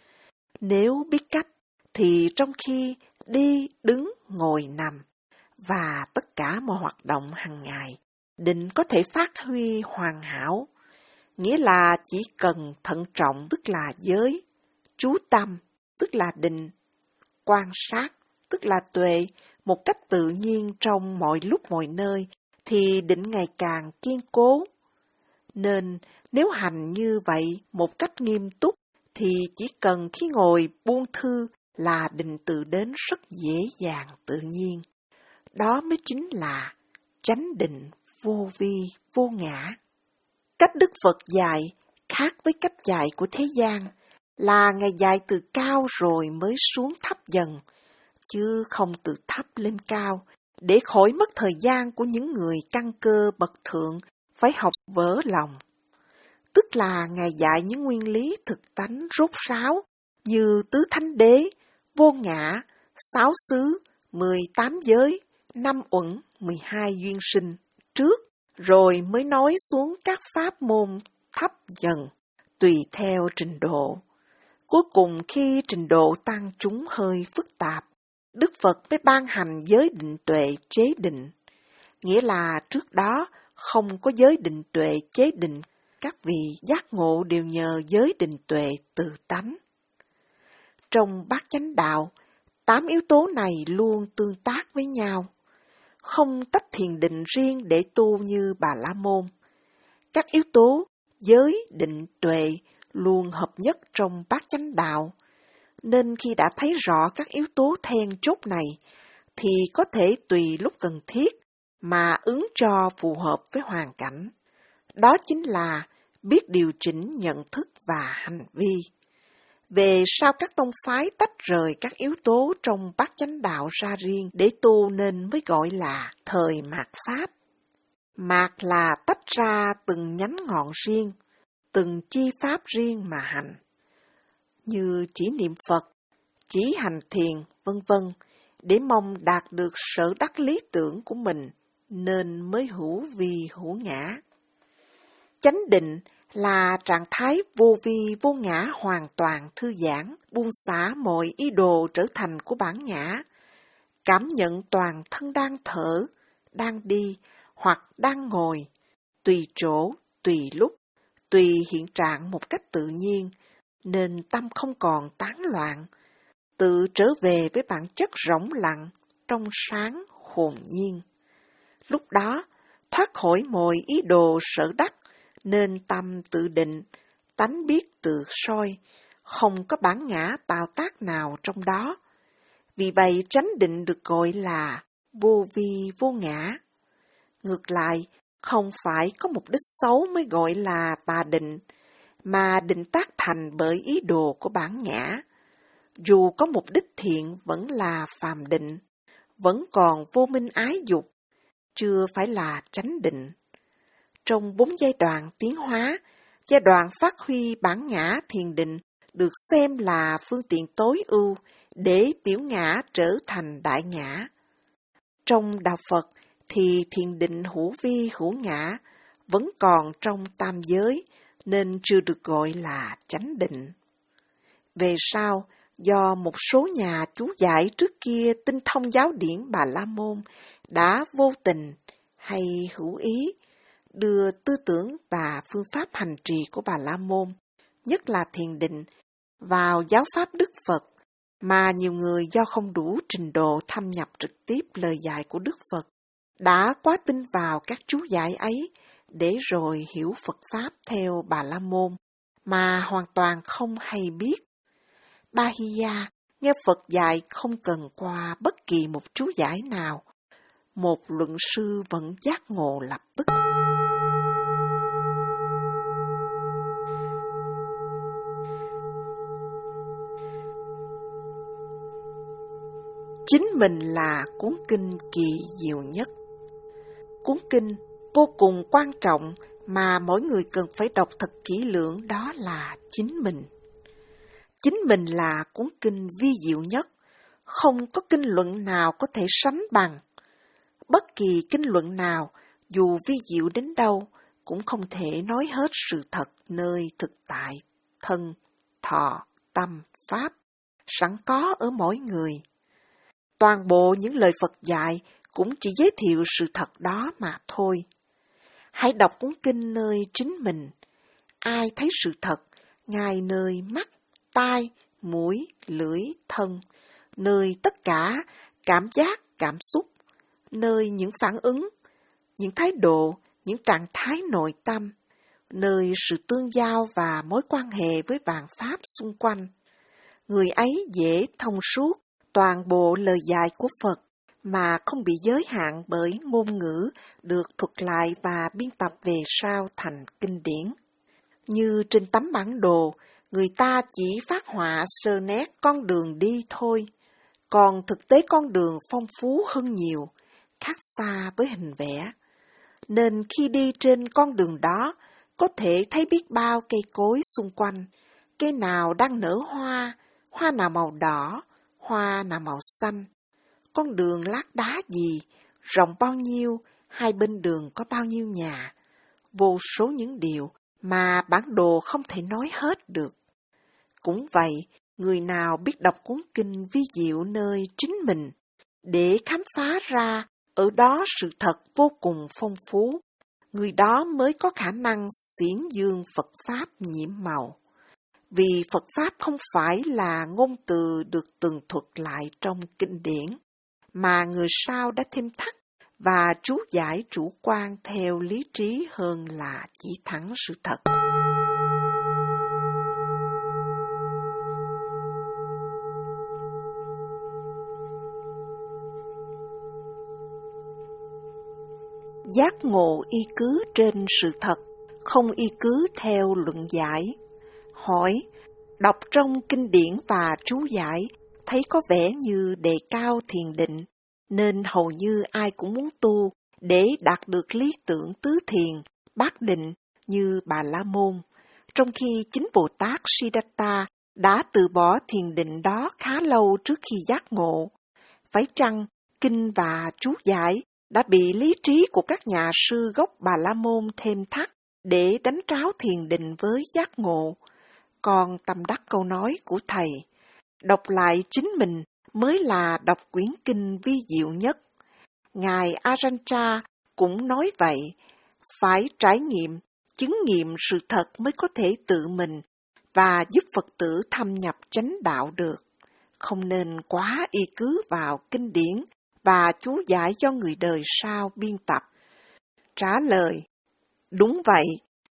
Nếu biết cách, thì trong khi đi, đứng, ngồi, nằm, và tất cả mọi hoạt động hàng ngày, định có thể phát huy hoàn hảo, nghĩa là chỉ cần thận trọng tức là giới, chú tâm tức là định, quan sát tức là tuệ một cách tự nhiên trong mọi lúc mọi nơi, thì định ngày càng kiên cố. Nên nếu hành như vậy một cách nghiêm túc, thì chỉ cần khi ngồi buông thư là định tự đến rất dễ dàng tự nhiên. Đó mới chính là chánh định vô vi vô ngã. Cách Đức Phật dạy khác với cách dạy của thế gian, là Ngài dạy từ cao rồi mới xuống thấp dần, chứ không từ thấp lên cao, để khỏi mất thời gian của những người căn cơ bậc thượng phải học vỡ lòng. Tức là Ngài dạy những nguyên lý thực tánh rốt ráo như tứ thánh đế, vô ngã, sáu xứ, mười tám giới, năm uẩn, mười hai duyên sinh trước, rồi mới nói xuống các pháp môn thấp dần, tùy theo trình độ. Cuối cùng khi trình độ tăng chúng hơi phức tạp, Đức Phật mới ban hành giới định tuệ chế định, nghĩa là trước đó không có giới định tuệ chế định, các vị giác ngộ đều nhờ giới định tuệ từ tánh. Trong bát chánh đạo, tám yếu tố này luôn tương tác với nhau, không tách thiền định riêng để tu như Bà La Môn. Các yếu tố giới, định, tuệ luôn hợp nhất trong bát chánh đạo, nên khi đã thấy rõ các yếu tố then chốt này, thì có thể tùy lúc cần thiết mà ứng cho phù hợp với hoàn cảnh. Đó chính là biết điều chỉnh nhận thức và hành vi. Về sau các tông phái tách rời các yếu tố trong bát chánh đạo ra riêng để tu nên mới gọi là thời mạt Pháp. Mạt là tách ra từng nhánh ngọn riêng, từng chi pháp riêng mà hành. Như chỉ niệm Phật, chỉ hành thiền, vân vân, để mong đạt được sở đắc lý tưởng của mình, nên mới hữu vi hữu ngã. Chánh định là trạng thái vô vi vô ngã hoàn toàn thư giãn, buông xả mọi ý đồ trở thành của bản ngã, cảm nhận toàn thân đang thở, đang đi hoặc đang ngồi, tùy chỗ, tùy lúc, tùy hiện trạng một cách tự nhiên, nên tâm không còn tán loạn, tự trở về với bản chất rỗng lặng, trong sáng, hồn nhiên. Lúc đó, thoát khỏi mọi ý đồ sở đắc, nên tâm tự định, tánh biết tự soi, không có bản ngã tạo tác nào trong đó. Vì vậy chánh định được gọi là vô vi vô ngã. Ngược lại, không phải có mục đích xấu mới gọi là tà định, mà định tác thành bởi ý đồ của bản ngã. Dù có mục đích thiện vẫn là phàm định, vẫn còn vô minh ái dục, chưa phải là chánh định. Trong bốn giai đoạn tiến hóa, giai đoạn phát huy bản ngã thiền định được xem là phương tiện tối ưu để tiểu ngã trở thành đại ngã. Trong đạo Phật thì thiền định hữu vi hữu ngã vẫn còn trong tam giới nên chưa được gọi là chánh định. Về sau, do một số nhà chú giải trước kia tinh thông giáo điển Bà La Môn đã vô tình hay hữu ý đưa tư tưởng và phương pháp hành trì của Bà La Môn, nhất là thiền định, vào giáo pháp Đức Phật, mà nhiều người do không đủ trình độ thâm nhập trực tiếp lời dạy của Đức Phật, đã quá tin vào các chú giải ấy để rồi hiểu Phật Pháp theo Bà La Môn, mà hoàn toàn không hay biết. Bahiya nghe Phật dạy không cần qua bất kỳ một chú giải nào, một luận sư vẫn giác ngộ lập tức. Chính mình là cuốn kinh kỳ diệu nhất. Cuốn kinh vô cùng quan trọng mà mỗi người cần phải đọc thật kỹ lưỡng, đó là chính mình. Chính mình là cuốn kinh vi diệu nhất, không có kinh luận nào có thể sánh bằng. Bất kỳ kinh luận nào, dù vi diệu đến đâu, cũng không thể nói hết sự thật nơi thực tại, thân, thọ, tâm, pháp, sẵn có ở mỗi người. Toàn bộ những lời Phật dạy cũng chỉ giới thiệu sự thật đó mà thôi. Hãy đọc cuốn kinh nơi chính mình. Ai thấy sự thật, ngay nơi mắt, tai, mũi, lưỡi, thân, nơi tất cả cảm giác, cảm xúc, nơi những phản ứng, những thái độ, những trạng thái nội tâm, nơi sự tương giao và mối quan hệ với vạn pháp xung quanh. Người ấy dễ thông suốt toàn bộ lời dạy của Phật mà không bị giới hạn bởi ngôn ngữ được thuật lại và biên tập về sau thành kinh điển. Như trên tấm bản đồ, người ta chỉ phác họa sơ nét con đường đi thôi, còn thực tế con đường phong phú hơn nhiều, khác xa với hình vẽ. Nên khi đi trên con đường đó, có thể thấy biết bao cây cối xung quanh, cây nào đang nở hoa, hoa nào màu đỏ, hoa nào màu xanh. Con đường lát đá gì, rộng bao nhiêu, hai bên đường có bao nhiêu nhà. Vô số những điều mà bản đồ không thể nói hết được. Cũng vậy, người nào biết đọc cuốn kinh vi diệu nơi chính mình, để khám phá ra ở đó sự thật vô cùng phong phú, người đó mới có khả năng xiển dương Phật Pháp nhiễm màu. Vì Phật Pháp không phải là ngôn từ được tường thuật lại trong kinh điển, mà người sau đã thêm thắt và chú giải chủ quan theo lý trí hơn là chỉ thẳng sự thật. Giác ngộ y cứ trên sự thật, không y cứ theo luận giải. Hỏi, đọc trong kinh điển và chú giải, thấy có vẻ như đề cao thiền định, nên hầu như ai cũng muốn tu để đạt được lý tưởng tứ thiền, bát định như Bà La Môn, trong khi chính Bồ Tát Siddhartha đã từ bỏ thiền định đó khá lâu trước khi giác ngộ. Phải chăng kinh và chú giải đã bị lý trí của các nhà sư gốc Bà La Môn thêm thắt để đánh tráo thiền định với giác ngộ? Còn tâm đắc câu nói của Thầy, đọc lại chính mình mới là đọc quyển kinh vi diệu nhất. Ngài Ajahn cũng nói vậy, phải trải nghiệm, chứng nghiệm sự thật mới có thể tự mình và giúp Phật tử thâm nhập chánh đạo được. Không nên quá y cứ vào kinh điển và chú giải do người đời sau biên tập. Trả lời, đúng vậy.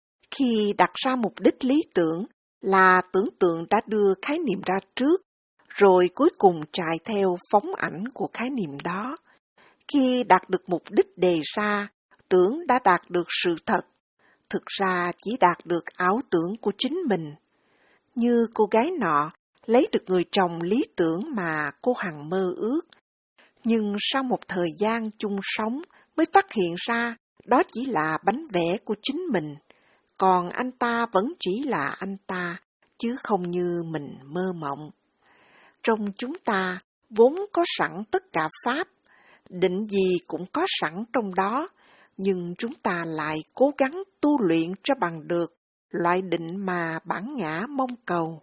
Khi đặt ra mục đích lý tưởng là tưởng tượng đã đưa khái niệm ra trước, rồi cuối cùng chạy theo phóng ảnh của khái niệm đó. Khi đạt được mục đích đề ra, tưởng đã đạt được sự thật, thực ra chỉ đạt được ảo tưởng của chính mình. Như cô gái nọ lấy được người chồng lý tưởng mà cô hằng mơ ước. Nhưng sau một thời gian chung sống mới phát hiện ra đó chỉ là bánh vẽ của chính mình, còn anh ta vẫn chỉ là anh ta, chứ không như mình mơ mộng. Trong chúng ta vốn có sẵn tất cả pháp, định gì cũng có sẵn trong đó, nhưng chúng ta lại cố gắng tu luyện cho bằng được loại định mà bản ngã mong cầu.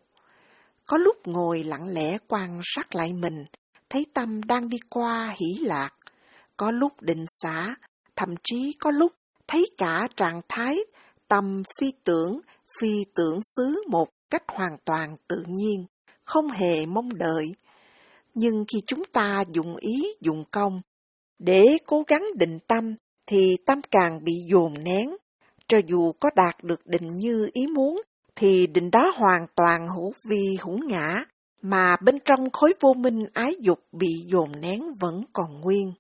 Có lúc ngồi lặng lẽ quan sát lại mình, thấy tâm đang đi qua hỷ lạc. Có lúc định xả, thậm chí có lúc thấy cả trạng thái tâm phi tưởng, phi tưởng xứ một cách hoàn toàn tự nhiên, không hề mong đợi. Nhưng khi chúng ta dùng ý, dùng công, để cố gắng định tâm, thì tâm càng bị dồn nén. Cho dù có đạt được định như ý muốn, thì định đó hoàn toàn hữu vi hữu ngã, mà bên trong khối vô minh ái dục bị dồn nén vẫn còn nguyên.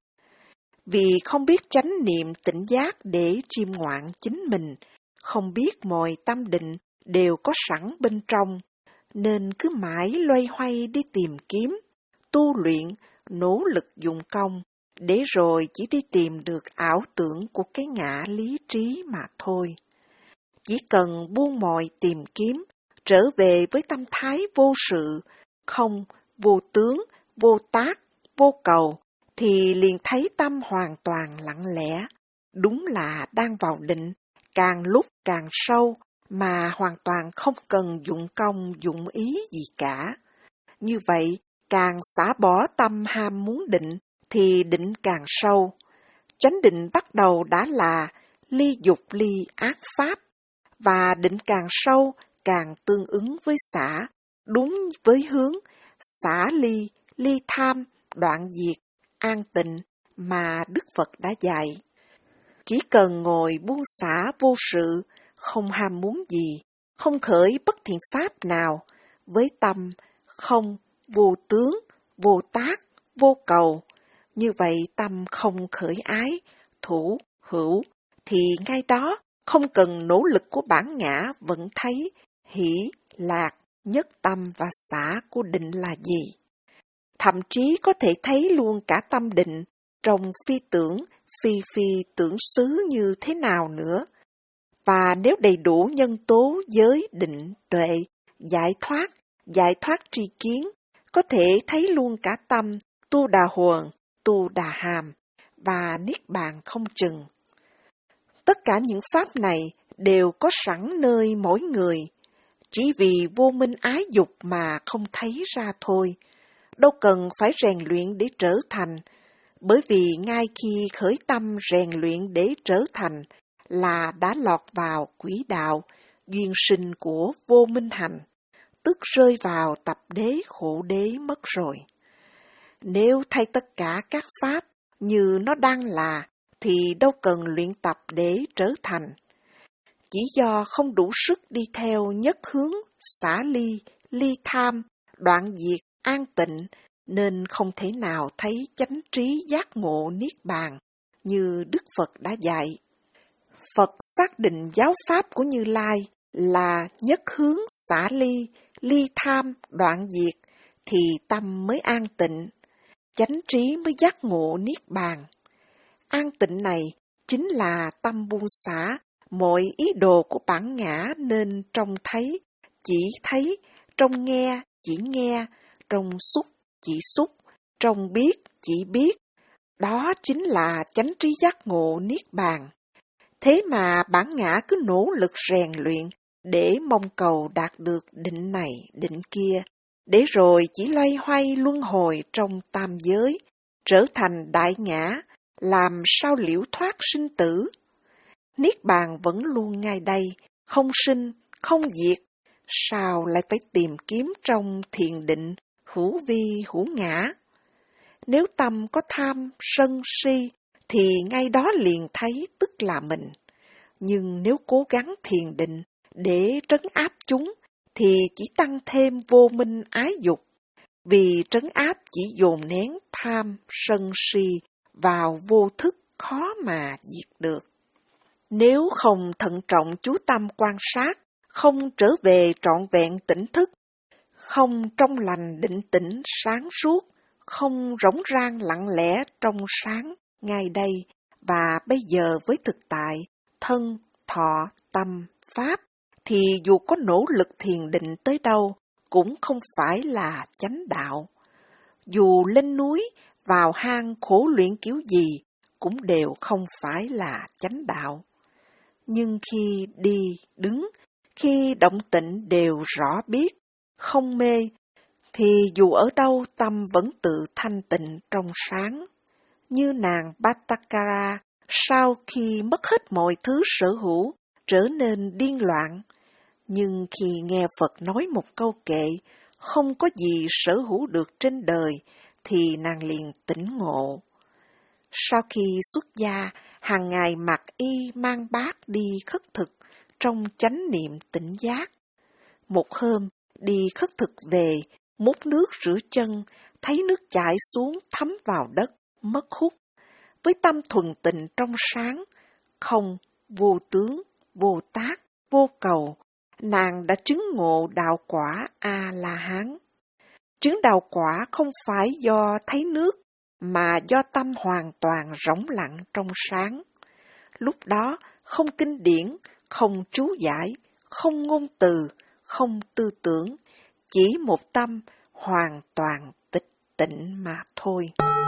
Vì không biết chánh niệm tỉnh giác để chiêm ngoạn chính mình, không biết mọi tâm định đều có sẵn bên trong, nên cứ mãi loay hoay đi tìm kiếm, tu luyện, nỗ lực dùng công, để rồi chỉ đi tìm được ảo tưởng của cái ngã lý trí mà thôi. Chỉ cần buông mọi tìm kiếm, trở về với tâm thái vô sự, không, vô tướng, vô tác, vô cầu, thì liền thấy tâm hoàn toàn lặng lẽ, đúng là đang vào định, càng lúc càng sâu, mà hoàn toàn không cần dụng công dụng ý gì cả. Như vậy, càng xả bỏ tâm ham muốn định, thì định càng sâu. Chánh định bắt đầu đã là ly dục ly ác pháp, và định càng sâu càng tương ứng với xả, đúng với hướng xả ly, ly tham, đoạn diệt, an tịnh mà Đức Phật đã dạy. Chỉ cần ngồi buông xả vô sự, không ham muốn gì, không khởi bất thiện pháp nào, với tâm không, vô tướng, vô tác, vô cầu, như vậy tâm không khởi ái, thủ, hữu, thì ngay đó không cần nỗ lực của bản ngã vẫn thấy hỷ, lạc, nhất tâm và xả của định là gì. Thậm chí có thể thấy luôn cả tâm định trong phi tưởng, phi phi tưởng xứ như thế nào nữa. Và nếu đầy đủ nhân tố giới, định, tuệ, giải thoát, giải thoát tri kiến, có thể thấy luôn cả tâm, tu đà huần, tu đà hàm, và niết bàn không chừng. Tất cả những pháp này đều có sẵn nơi mỗi người, chỉ vì vô minh ái dục mà không thấy ra thôi, đâu cần phải rèn luyện để trở thành, bởi vì ngay khi khởi tâm rèn luyện để trở thành là đã lọt vào quỹ đạo, duyên sinh của vô minh hành, tức rơi vào tập đế khổ đế mất rồi. Nếu thay tất cả các pháp như nó đang là, thì đâu cần luyện tập để trở thành. Chỉ do không đủ sức đi theo nhất hướng, xả ly, ly tham, đoạn diệt, an tịnh, nên không thể nào thấy chánh trí giác ngộ niết bàn như Đức Phật đã dạy. Phật xác định giáo pháp của Như Lai là nhất hướng, xả ly, ly tham, đoạn diệt, thì tâm mới an tịnh, chánh trí mới giác ngộ niết bàn. An tịnh này chính là tâm buông xả mọi ý đồ của bản ngã, nên trông thấy, chỉ thấy, trông nghe, chỉ nghe, trông xúc, chỉ xúc, trông biết, chỉ biết. Đó chính là chánh trí giác ngộ niết bàn. Thế mà bản ngã cứ nỗ lực rèn luyện để mong cầu đạt được định này, định kia, để rồi chỉ loay hoay luân hồi trong tam giới, trở thành đại ngã, làm sao liễu thoát sinh tử. Niết bàn vẫn luôn ngay đây, không sinh, không diệt, sao lại phải tìm kiếm trong thiền định, hữu vi hữu ngã. Nếu tâm có tham, sân, si, thì ngay đó liền thấy tức là mình. Nhưng nếu cố gắng thiền định để trấn áp chúng, thì chỉ tăng thêm vô minh ái dục. vì trấn áp chỉ dồn nén tham, sân si vào vô thức khó mà diệt được. Nếu không thận trọng chú tâm quan sát, không trở về trọn vẹn tỉnh thức, không trong lành định tĩnh sáng suốt, không rỗng rang lặng lẽ trong sáng ngay đây và bây giờ với thực tại, thân, thọ, tâm, pháp, thì dù có nỗ lực thiền định tới đâu, cũng không phải là chánh đạo. Dù lên núi, vào hang khổ luyện kiểu gì, cũng đều không phải là chánh đạo. Nhưng khi đi, đứng, khi động tĩnh đều rõ biết, không mê, thì dù ở đâu tâm vẫn tự thanh tịnh trong sáng. Như nàng Bhattakara, sau khi mất hết mọi thứ sở hữu, trở nên điên loạn. Nhưng khi nghe Phật nói một câu kệ, không có gì sở hữu được trên đời, thì nàng liền tỉnh ngộ. Sau khi xuất gia, hàng ngày mặc y mang bát đi khất thực, trong chánh niệm tỉnh giác. Một hôm, đi khất thực về, múc nước rửa chân, thấy nước chảy xuống thấm vào đất, mất hút. Với tâm thuần tịnh trong sáng, không, vô tướng, vô tác, vô cầu, nàng đã chứng ngộ đạo quả A-la-hán. Chứng đạo quả không phải do thấy nước, mà do tâm hoàn toàn rỗng lặng trong sáng. Lúc đó, không kinh điển, không chú giải, không ngôn từ, không tư tưởng, chỉ một tâm hoàn toàn tịch tịnh mà thôi.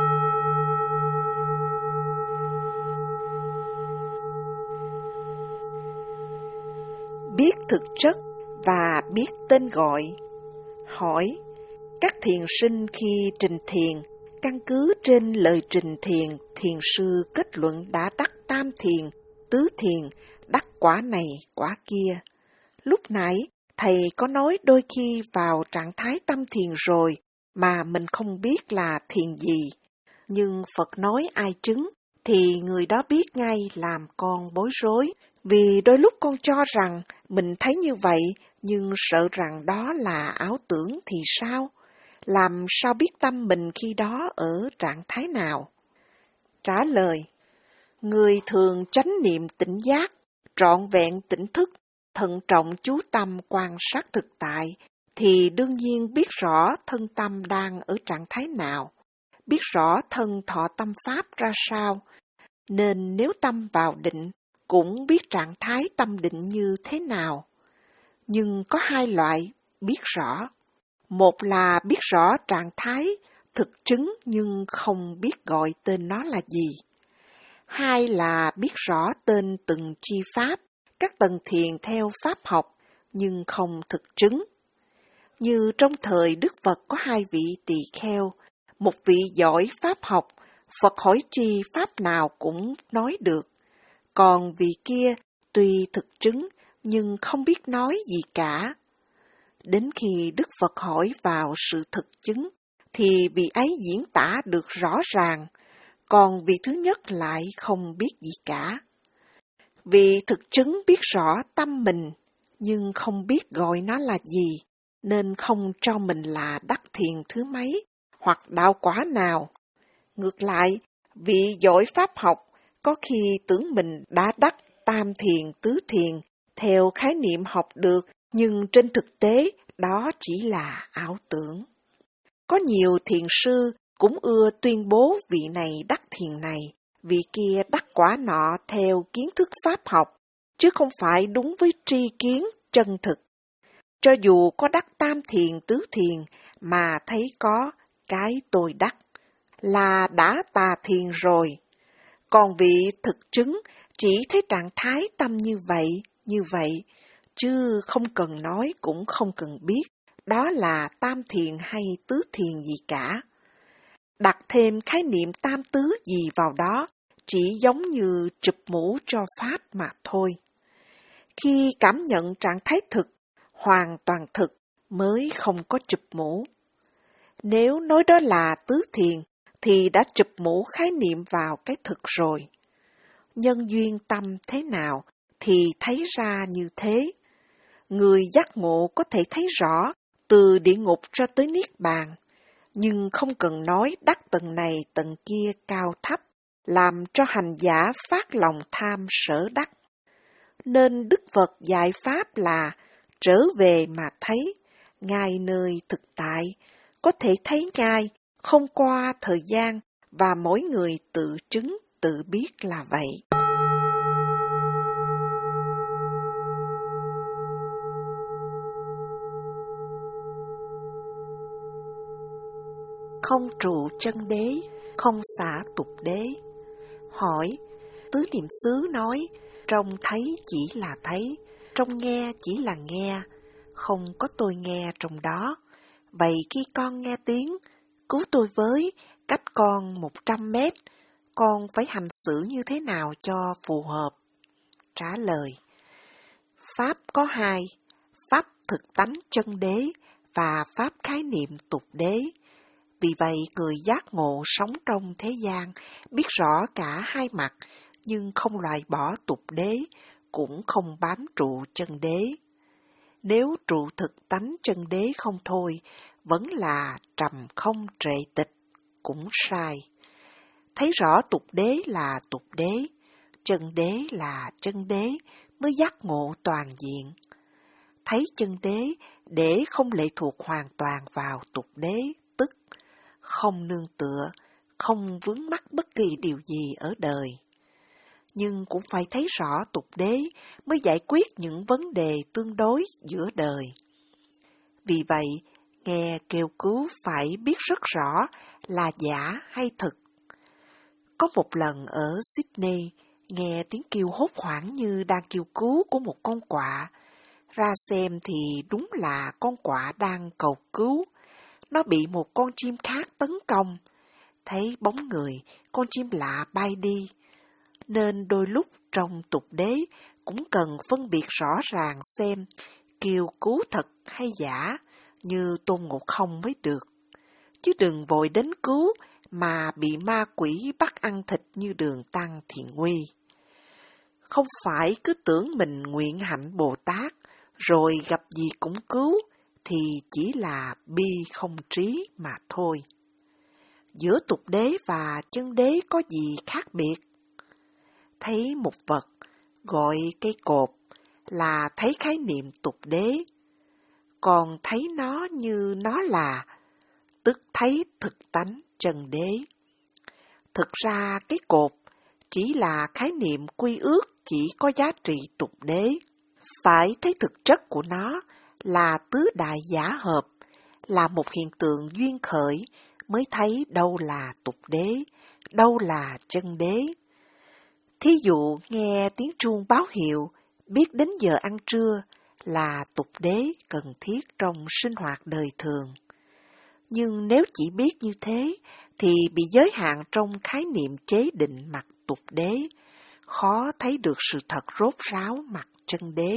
Biết thực chất và biết tên gọi. Hỏi, các thiền sinh khi trình thiền, căn cứ trên lời trình thiền, thiền sư kết luận đã đắc tam thiền, tứ thiền, đắc quả này, quả kia. Lúc nãy, thầy có nói đôi khi vào trạng thái tâm thiền rồi, mà mình không biết là thiền gì. Nhưng Phật nói ai chứng, thì người đó biết ngay làm con bối rối. Vì đôi lúc con cho rằng mình thấy như vậy, nhưng sợ rằng đó là ảo tưởng thì sao? Làm sao biết tâm mình khi đó ở trạng thái nào? Trả lời, người thường chánh niệm tỉnh giác, trọn vẹn tỉnh thức, thận trọng chú tâm quan sát thực tại, thì đương nhiên biết rõ thân tâm đang ở trạng thái nào, biết rõ thân thọ tâm pháp ra sao, nên nếu tâm vào định, cũng biết trạng thái tâm định như thế nào. Nhưng có hai loại biết rõ. Một là biết rõ trạng thái thực chứng nhưng không biết gọi tên nó là gì. Hai là biết rõ tên từng chi pháp, các tầng thiền theo pháp học nhưng không thực chứng. Như trong thời Đức Phật có hai vị tỳ kheo, một vị giỏi pháp học, Phật hỏi tri pháp nào cũng nói được. Còn vị kia tuy thực chứng nhưng không biết nói gì cả. Đến khi Đức Phật hỏi vào sự thực chứng, thì vị ấy diễn tả được rõ ràng, còn vị thứ nhất lại không biết gì cả. Vị thực chứng biết rõ tâm mình, nhưng không biết gọi nó là gì, nên không cho mình là đắc thiền thứ mấy, hoặc đạo quả nào. Ngược lại, vị giỏi pháp học, có khi tưởng mình đã đắc tam thiền tứ thiền, theo khái niệm học được, nhưng trên thực tế đó chỉ là ảo tưởng. Có nhiều thiền sư cũng ưa tuyên bố vị này đắc thiền này, vị kia đắc quả nọ theo kiến thức pháp học, chứ không phải đúng với tri kiến chân thực. Cho dù có đắc tam thiền tứ thiền mà thấy có cái tôi đắc, là đã tà thiền rồi. Còn vị thực chứng chỉ thấy trạng thái tâm như vậy, như vậy, chứ không cần nói cũng không cần biết, đó là tam thiền hay tứ thiền gì cả. Đặt thêm khái niệm tam tứ gì vào đó, chỉ giống như chụp mũ cho pháp mà thôi. Khi cảm nhận trạng thái thực, hoàn toàn thực, mới không có chụp mũ. Nếu nói đó là tứ thiền, thì đã chụp mũ khái niệm vào cái thực rồi. Nhân duyên tâm thế nào, thì thấy ra như thế. Người giác ngộ có thể thấy rõ, từ địa ngục cho tới niết bàn, Nhưng không cần nói đắc tầng này tầng kia cao thấp, làm cho hành giả phát lòng tham sở đắc. Nên Đức Phật dạy pháp là trở về mà thấy, ngay nơi thực tại, có thể thấy ngay, không qua thời gian, và mỗi người tự chứng, tự biết là vậy. Không trụ chân đế, không xả tục đế. Hỏi, tứ niệm xứ nói, trông thấy chỉ là thấy, trông nghe chỉ là nghe, không có tôi nghe trong đó. Vậy khi con nghe tiếng, cứu tôi với, cách con một trăm mét, con phải hành xử như thế nào cho phù hợp? Trả lời, Pháp có hai, Pháp thực tánh chân đế và Pháp khái niệm tục đế. Vì vậy, người giác ngộ sống trong thế gian, biết rõ cả hai mặt, nhưng không loại bỏ tục đế, cũng không bám trụ chân đế. Nếu trụ thực tánh chân đế không thôi, vẫn là trầm không trệ tịch, cũng sai. Thấy rõ tục đế là tục đế, chân đế là chân đế, mới giác ngộ toàn diện. Thấy chân đế để không lệ thuộc hoàn toàn vào tục đế, tức không nương tựa, không vướng mắc bất kỳ điều gì ở đời. Nhưng cũng phải thấy rõ tục đế mới giải quyết những vấn đề tương đối giữa đời. Vì vậy, nghe kêu cứu phải biết rất rõ là giả hay thực. Có một lần ở Sydney, nghe tiếng kêu hốt hoảng như đang kêu cứu của một con quạ. Ra xem thì đúng là con quạ đang cầu cứu. Nó bị một con chim khác tấn công. Thấy bóng người, con chim lạ bay đi. Nên đôi lúc trong tục đế cũng cần phân biệt rõ ràng xem kêu cứu thật hay giả, như Tôn Ngộ Không mới được. Chứ đừng vội đến cứu mà bị ma quỷ bắt ăn thịt như Đường Tăng thì nguy. Không phải cứ tưởng mình nguyện hạnh Bồ Tát, rồi gặp gì cũng cứu, thì chỉ là bi không trí mà thôi. Giữa tục đế và chân đế có gì khác biệt? Thấy một vật, gọi cây cột, là thấy khái niệm tục đế. Còn thấy nó như nó là, tức thấy thực tánh chân đế. Thực ra cái cột chỉ là khái niệm quy ước chỉ có giá trị tục đế. Phải thấy thực chất của nó là tứ đại giả hợp, là một hiện tượng duyên khởi, mới thấy đâu là tục đế, đâu là chân đế. Thí dụ nghe tiếng chuông báo hiệu, biết đến giờ ăn trưa là tục đế cần thiết trong sinh hoạt đời thường. Nhưng nếu chỉ biết như thế, thì bị giới hạn trong khái niệm chế định mặt tục đế, khó thấy được sự thật rốt ráo mặt chân đế.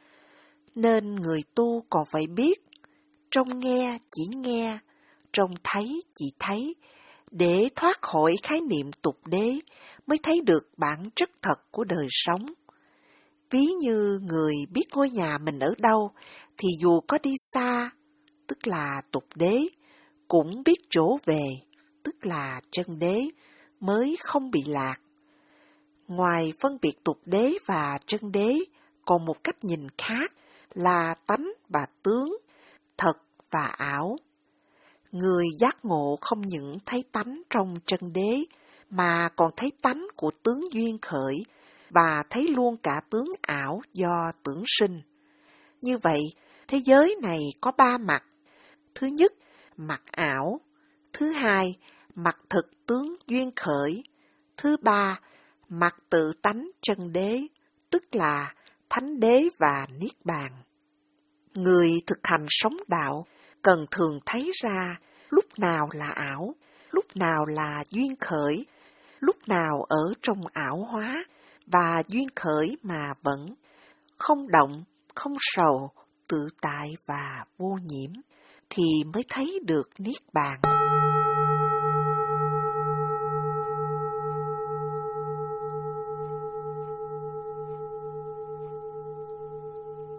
Nên người tu còn phải biết, trông nghe chỉ nghe, trông thấy chỉ thấy, để thoát khỏi khái niệm tục đế mới thấy được bản chất thật của đời sống. Ví như người biết ngôi nhà mình ở đâu, thì dù có đi xa, tức là tục đế, cũng biết chỗ về, tức là chân đế, mới không bị lạc. Ngoài phân biệt tục đế và chân đế, còn một cách nhìn khác là tánh và tướng, thật và ảo. Người giác ngộ không những thấy tánh trong chân đế, mà còn thấy tánh của tướng duyên khởi, và thấy luôn cả tướng ảo do tưởng sinh. Như vậy, thế giới này có ba mặt. Thứ nhất, mặt ảo. Thứ hai, mặt thực tướng duyên khởi. Thứ ba, mặt tự tánh chân đế, tức là thánh đế và niết bàn. Người thực hành sống đạo cần thường thấy ra lúc nào là ảo, lúc nào là duyên khởi, lúc nào ở trong ảo hóa và duyên khởi mà vẫn không động, không sầu, tự tại và vô nhiễm, thì mới thấy được niết bàn.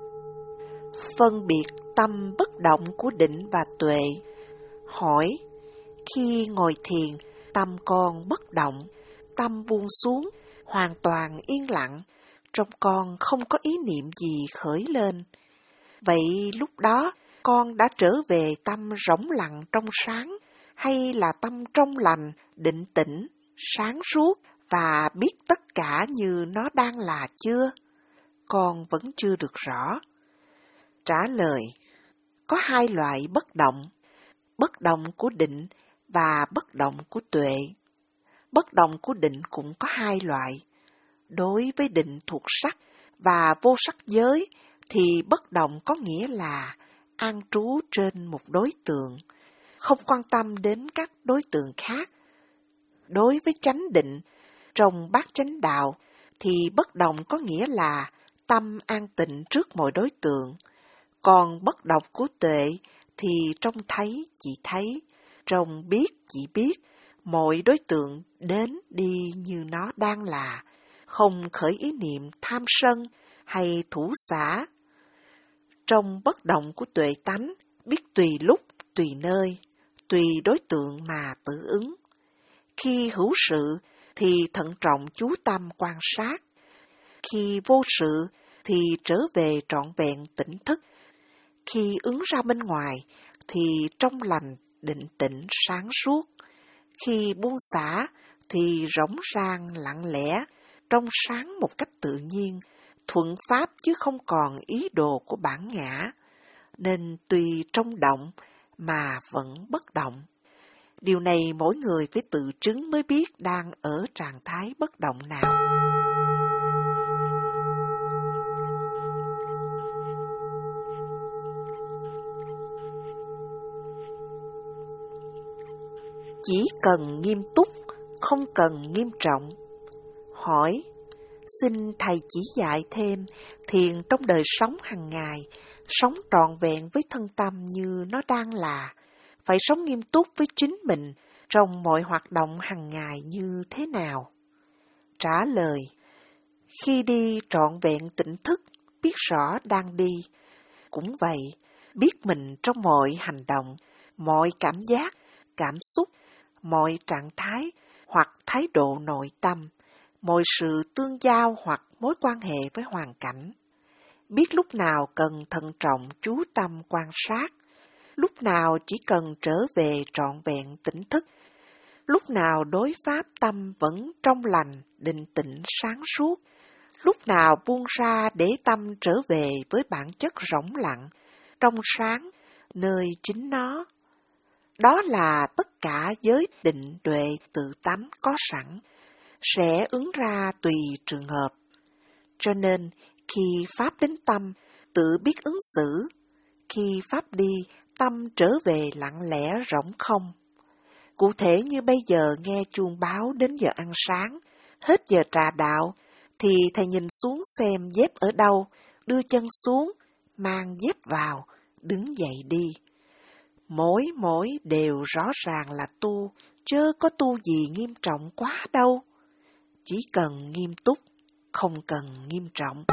Phân biệt tâm bất động của định và tuệ. Hỏi, Khi ngồi thiền, tâm con bất động, tâm buông xuống, hoàn toàn yên lặng, trong con không có ý niệm gì khởi lên. Vậy lúc đó, con đã trở về tâm rỗng lặng trong sáng, hay là tâm trong lành, định tĩnh, sáng suốt và biết tất cả như nó đang là chưa? Con vẫn chưa được rõ. Trả lời, có hai loại bất động, bất động của định và bất động của tuệ. Bất động của định cũng có hai loại. Đối với định thuộc sắc và vô sắc giới thì bất động có nghĩa là an trú trên một đối tượng, không quan tâm đến các đối tượng khác. Đối với chánh định, trong bát chánh đạo thì bất động có nghĩa là tâm an tịnh trước mọi đối tượng. Còn bất động của tuệ thì trong thấy chỉ thấy, trong biết chỉ biết, mọi đối tượng đến đi như nó đang là, không khởi ý niệm tham sân hay thủ xả. Trong bất động của tuệ tánh, biết tùy lúc, tùy nơi, tùy đối tượng mà tự ứng. Khi hữu sự thì thận trọng chú tâm quan sát. Khi vô sự thì trở về trọn vẹn tỉnh thức. Khi ứng ra bên ngoài thì trong lành, định tĩnh, sáng suốt. Khi buông xả thì rỗng rang, lặng lẽ, trong sáng một cách tự nhiên, thuận pháp chứ không còn ý đồ của bản ngã, nên tuy trong động mà vẫn bất động. Điều này mỗi người phải tự chứng mới biết đang ở trạng thái bất động nào. Chỉ cần nghiêm túc, không cần nghiêm trọng. Hỏi, xin Thầy chỉ dạy thêm thiền trong đời sống hàng ngày, sống trọn vẹn với thân tâm như nó đang là, phải sống nghiêm túc với chính mình trong mọi hoạt động hàng ngày như thế nào? Trả lời, khi đi trọn vẹn tỉnh thức, biết rõ đang đi. Cũng vậy, biết mình trong mọi hành động, mọi cảm giác, cảm xúc, mọi trạng thái hoặc thái độ nội tâm, mọi sự tương giao hoặc mối quan hệ với hoàn cảnh. Biết lúc nào cần thận trọng chú tâm quan sát, lúc nào chỉ cần trở về trọn vẹn tỉnh thức, lúc nào đối pháp tâm vẫn trong lành, định tĩnh, sáng suốt, lúc nào buông ra để tâm trở về với bản chất rỗng lặng, trong sáng, nơi chính nó. Đó là tất cả giới định tuệ tự tánh có sẵn, sẽ ứng ra tùy trường hợp. Cho nên, khi Pháp đến tâm, tự biết ứng xử. Khi Pháp đi, tâm trở về lặng lẽ rỗng không. Cụ thể như bây giờ nghe chuông báo đến giờ ăn sáng, hết giờ trà đạo, thì thầy nhìn xuống xem dép ở đâu, đưa chân xuống, mang dép vào, đứng dậy đi. Mỗi mỗi đều rõ ràng là tu, chớ có tu gì nghiêm trọng quá đâu. Chỉ cần nghiêm túc, không cần nghiêm trọng.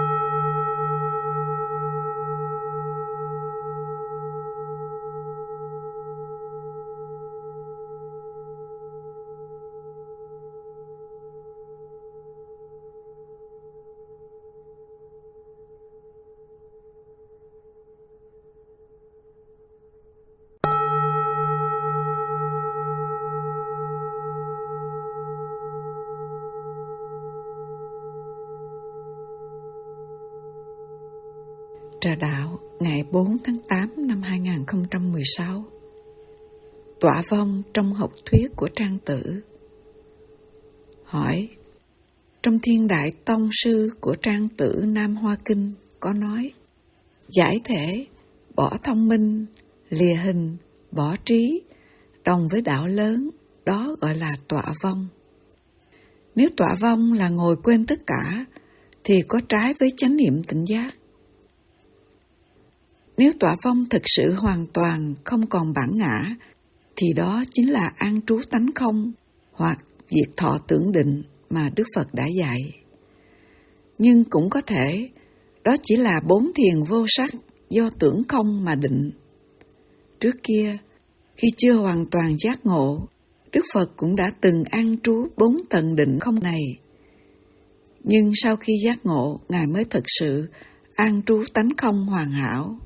Trà đạo ngày bốn tháng tám năm hai nghìn không trăm mười sáu. Tọa vong trong học thuyết của Trang Tử. Hỏi, trong Thiên Đại Tông Sư của Trang Tử Nam Hoa Kinh có nói, giải thể, bỏ thông minh, lìa hình, bỏ trí, đồng với đạo lớn, đó gọi là tọa vong. Nếu tọa vong là ngồi quên tất cả, thì có trái với chánh niệm tỉnh giác. Nếu tọa vong thực sự hoàn toàn không còn bản ngã, thì đó chính là an trú tánh không hoặc diệt thọ tưởng định mà Đức Phật đã dạy. Nhưng cũng có thể, đó chỉ là bốn thiền vô sắc do tưởng không mà định. Trước kia, khi chưa hoàn toàn giác ngộ, Đức Phật cũng đã từng an trú bốn tầng định không này. Nhưng sau khi giác ngộ, Ngài mới thực sự an trú tánh không hoàn hảo.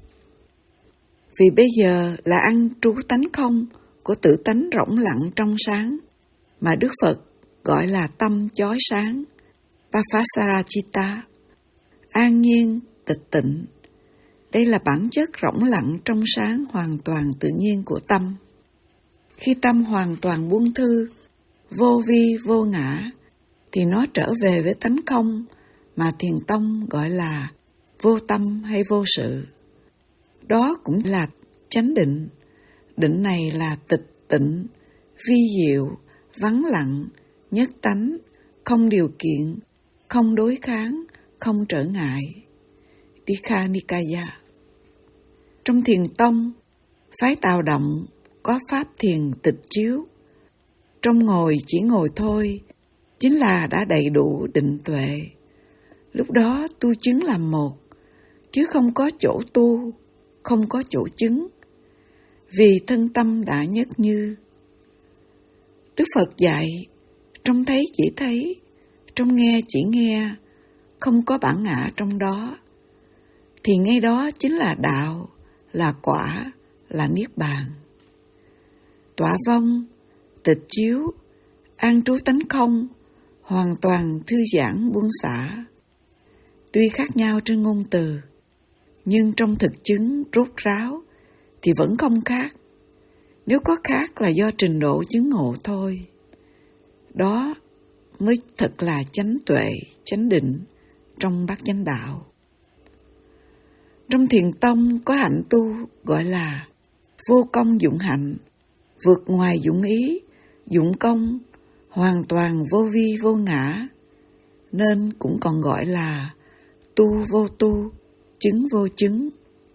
Vì bây giờ là an trú tánh không của tự tánh rỗng lặng trong sáng, mà Đức Phật gọi là tâm chói sáng, Papasarachita, an nhiên, tịch tịnh. Đây là bản chất rỗng lặng trong sáng hoàn toàn tự nhiên của tâm. Khi tâm hoàn toàn buông thư, vô vi vô ngã, thì nó trở về với tánh không mà Thiền tông gọi là vô tâm hay vô sự. Đó cũng là chánh định. Định này là tịch tịnh, vi diệu, vắng lặng, nhất tánh, không điều kiện, không đối kháng, không trở ngại. Dikha Nikaya. Trong Thiền tông, phái Tào Động có pháp thiền tịch chiếu. Trong ngồi chỉ ngồi thôi, chính là đã đầy đủ định tuệ. Lúc đó tu chứng làm một, chứ không có chỗ tu, không có chỗ chứng, vì thân tâm đã nhất như. Đức Phật dạy, trong thấy chỉ thấy, trong nghe chỉ nghe, không có bản ngã trong đó, thì ngay đó chính là đạo, là quả, là niết bàn. Tọa vong, tịch chiếu, an trú tánh không, hoàn toàn thư giãn buông xả. Tuy khác nhau trên ngôn từ, nhưng trong thực chứng rốt ráo thì vẫn không khác. Nếu có khác là do trình độ chứng ngộ thôi. Đó mới thật là chánh tuệ, chánh định trong bát chánh đạo. Trong Thiền tông có hạnh tu gọi là vô công dụng hạnh, vượt ngoài dụng ý, dụng công, hoàn toàn vô vi vô ngã, nên cũng còn gọi là tu vô tu, chứng vô chứng.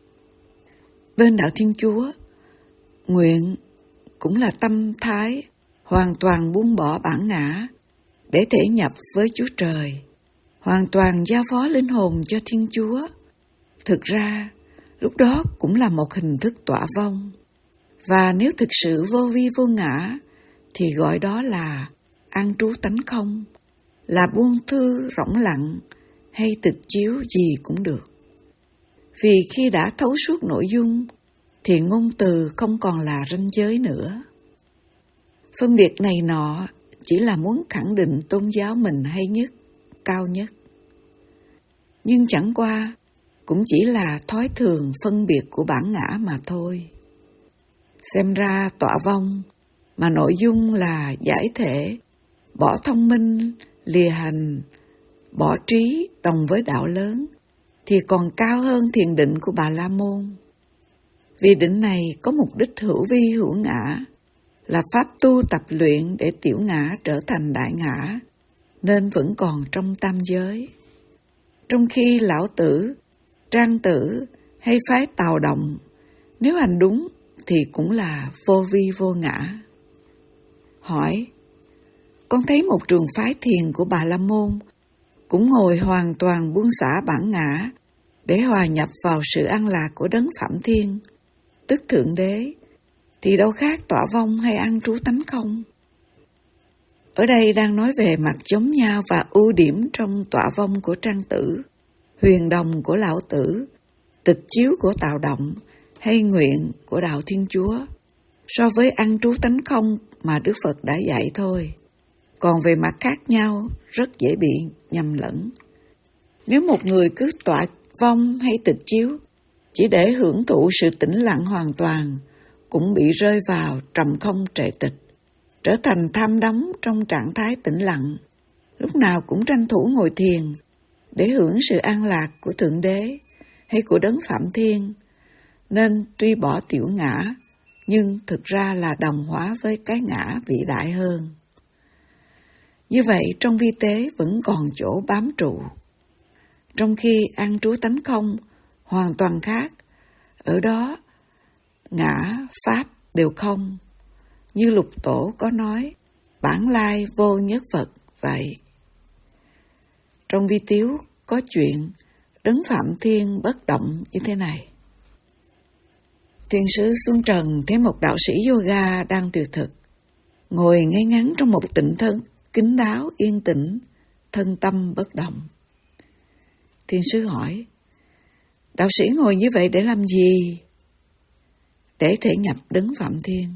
Bên đạo Thiên Chúa, nguyện cũng là tâm thái hoàn toàn buông bỏ bản ngã để thể nhập với Chúa Trời, hoàn toàn giao phó linh hồn cho Thiên Chúa. Thực ra, lúc đó cũng là một hình thức tọa vong. Và nếu thực sự vô vi vô ngã, thì gọi đó là an trú tánh không, là buông thư rỗng lặng hay tịch chiếu gì cũng được. Vì khi đã thấu suốt nội dung, thì ngôn từ không còn là ranh giới nữa. Phân biệt này nọ chỉ là muốn khẳng định tôn giáo mình hay nhất, cao nhất. Nhưng chẳng qua, cũng chỉ là thói thường phân biệt của bản ngã mà thôi. Xem ra tọa vong, mà nội dung là giải thể, bỏ thông minh, lìa hành, bỏ trí đồng với đạo lớn, thì còn cao hơn thiền định của Bà La Môn. Vì định này có mục đích hữu vi hữu ngã, là pháp tu tập luyện để tiểu ngã trở thành đại ngã, nên vẫn còn trong tam giới. Trong khi Lão Tử, Trang Tử hay phái Tào Động, nếu hành đúng thì cũng là vô vi vô ngã. Hỏi, con thấy một trường phái thiền của Bà La Môn cũng ngồi hoàn toàn buông xả bản ngã để hòa nhập vào sự an lạc của Đấng Phạm Thiên, tức Thượng Đế, thì đâu khác tọa vong hay an trú tánh không? Ở đây đang nói về mặt giống nhau và ưu điểm trong tọa vong của Trang Tử, huyền đồng của Lão Tử, tịch chiếu của Tào Động hay nguyện của đạo Thiên Chúa, so với an trú tánh không mà Đức Phật đã dạy thôi. Còn về mặt khác nhau, rất dễ bị nhầm lẫn. Nếu một người cứ tọa vong hay tịch chiếu, chỉ để hưởng thụ sự tĩnh lặng hoàn toàn, cũng bị rơi vào trầm không trệ tịch, trở thành tham đắm trong trạng thái tĩnh lặng, lúc nào cũng tranh thủ ngồi thiền, để hưởng sự an lạc của Thượng Đế hay của Đấng Phạm Thiên, nên tuy bỏ tiểu ngã, nhưng thực ra là đồng hóa với cái ngã vĩ đại hơn. Như vậy, trong vi tế vẫn còn chỗ bám trụ. Trong khi an trú tánh không hoàn toàn khác, ở đó ngã, pháp đều không. Như Lục Tổ có nói, bản lai vô nhất vật vậy. Trong vi tiếu có chuyện Đấng Phạm Thiên bất động như thế này. Thiên sứ xuống trần thấy một đạo sĩ yoga đang tuyệt thực, ngồi ngay ngắn trong một tịnh thân, kín đáo, yên tĩnh, thân tâm bất động. Thiên sứ hỏi, đạo sĩ ngồi như vậy để làm gì? Để thể nhập đấng Phạm Thiên.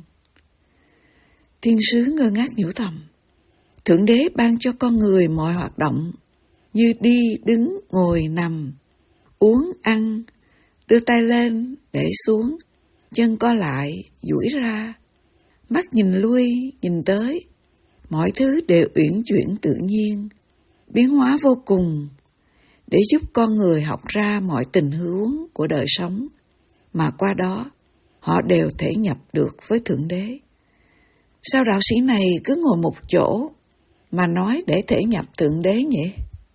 Thiên sứ ngơ ngác nhủ thầm, Thượng Đế ban cho con người mọi hoạt động, như đi, đứng, ngồi, nằm, uống, ăn, đưa tay lên, để xuống, chân co lại, duỗi ra, mắt nhìn lui, nhìn tới, mọi thứ đều uyển chuyển tự nhiên, biến hóa vô cùng, để giúp con người học ra mọi tình huống của đời sống, mà qua đó họ đều thể nhập được với Thượng Đế. Sao đạo sĩ này cứ ngồi một chỗ mà nói để thể nhập Thượng Đế nhỉ?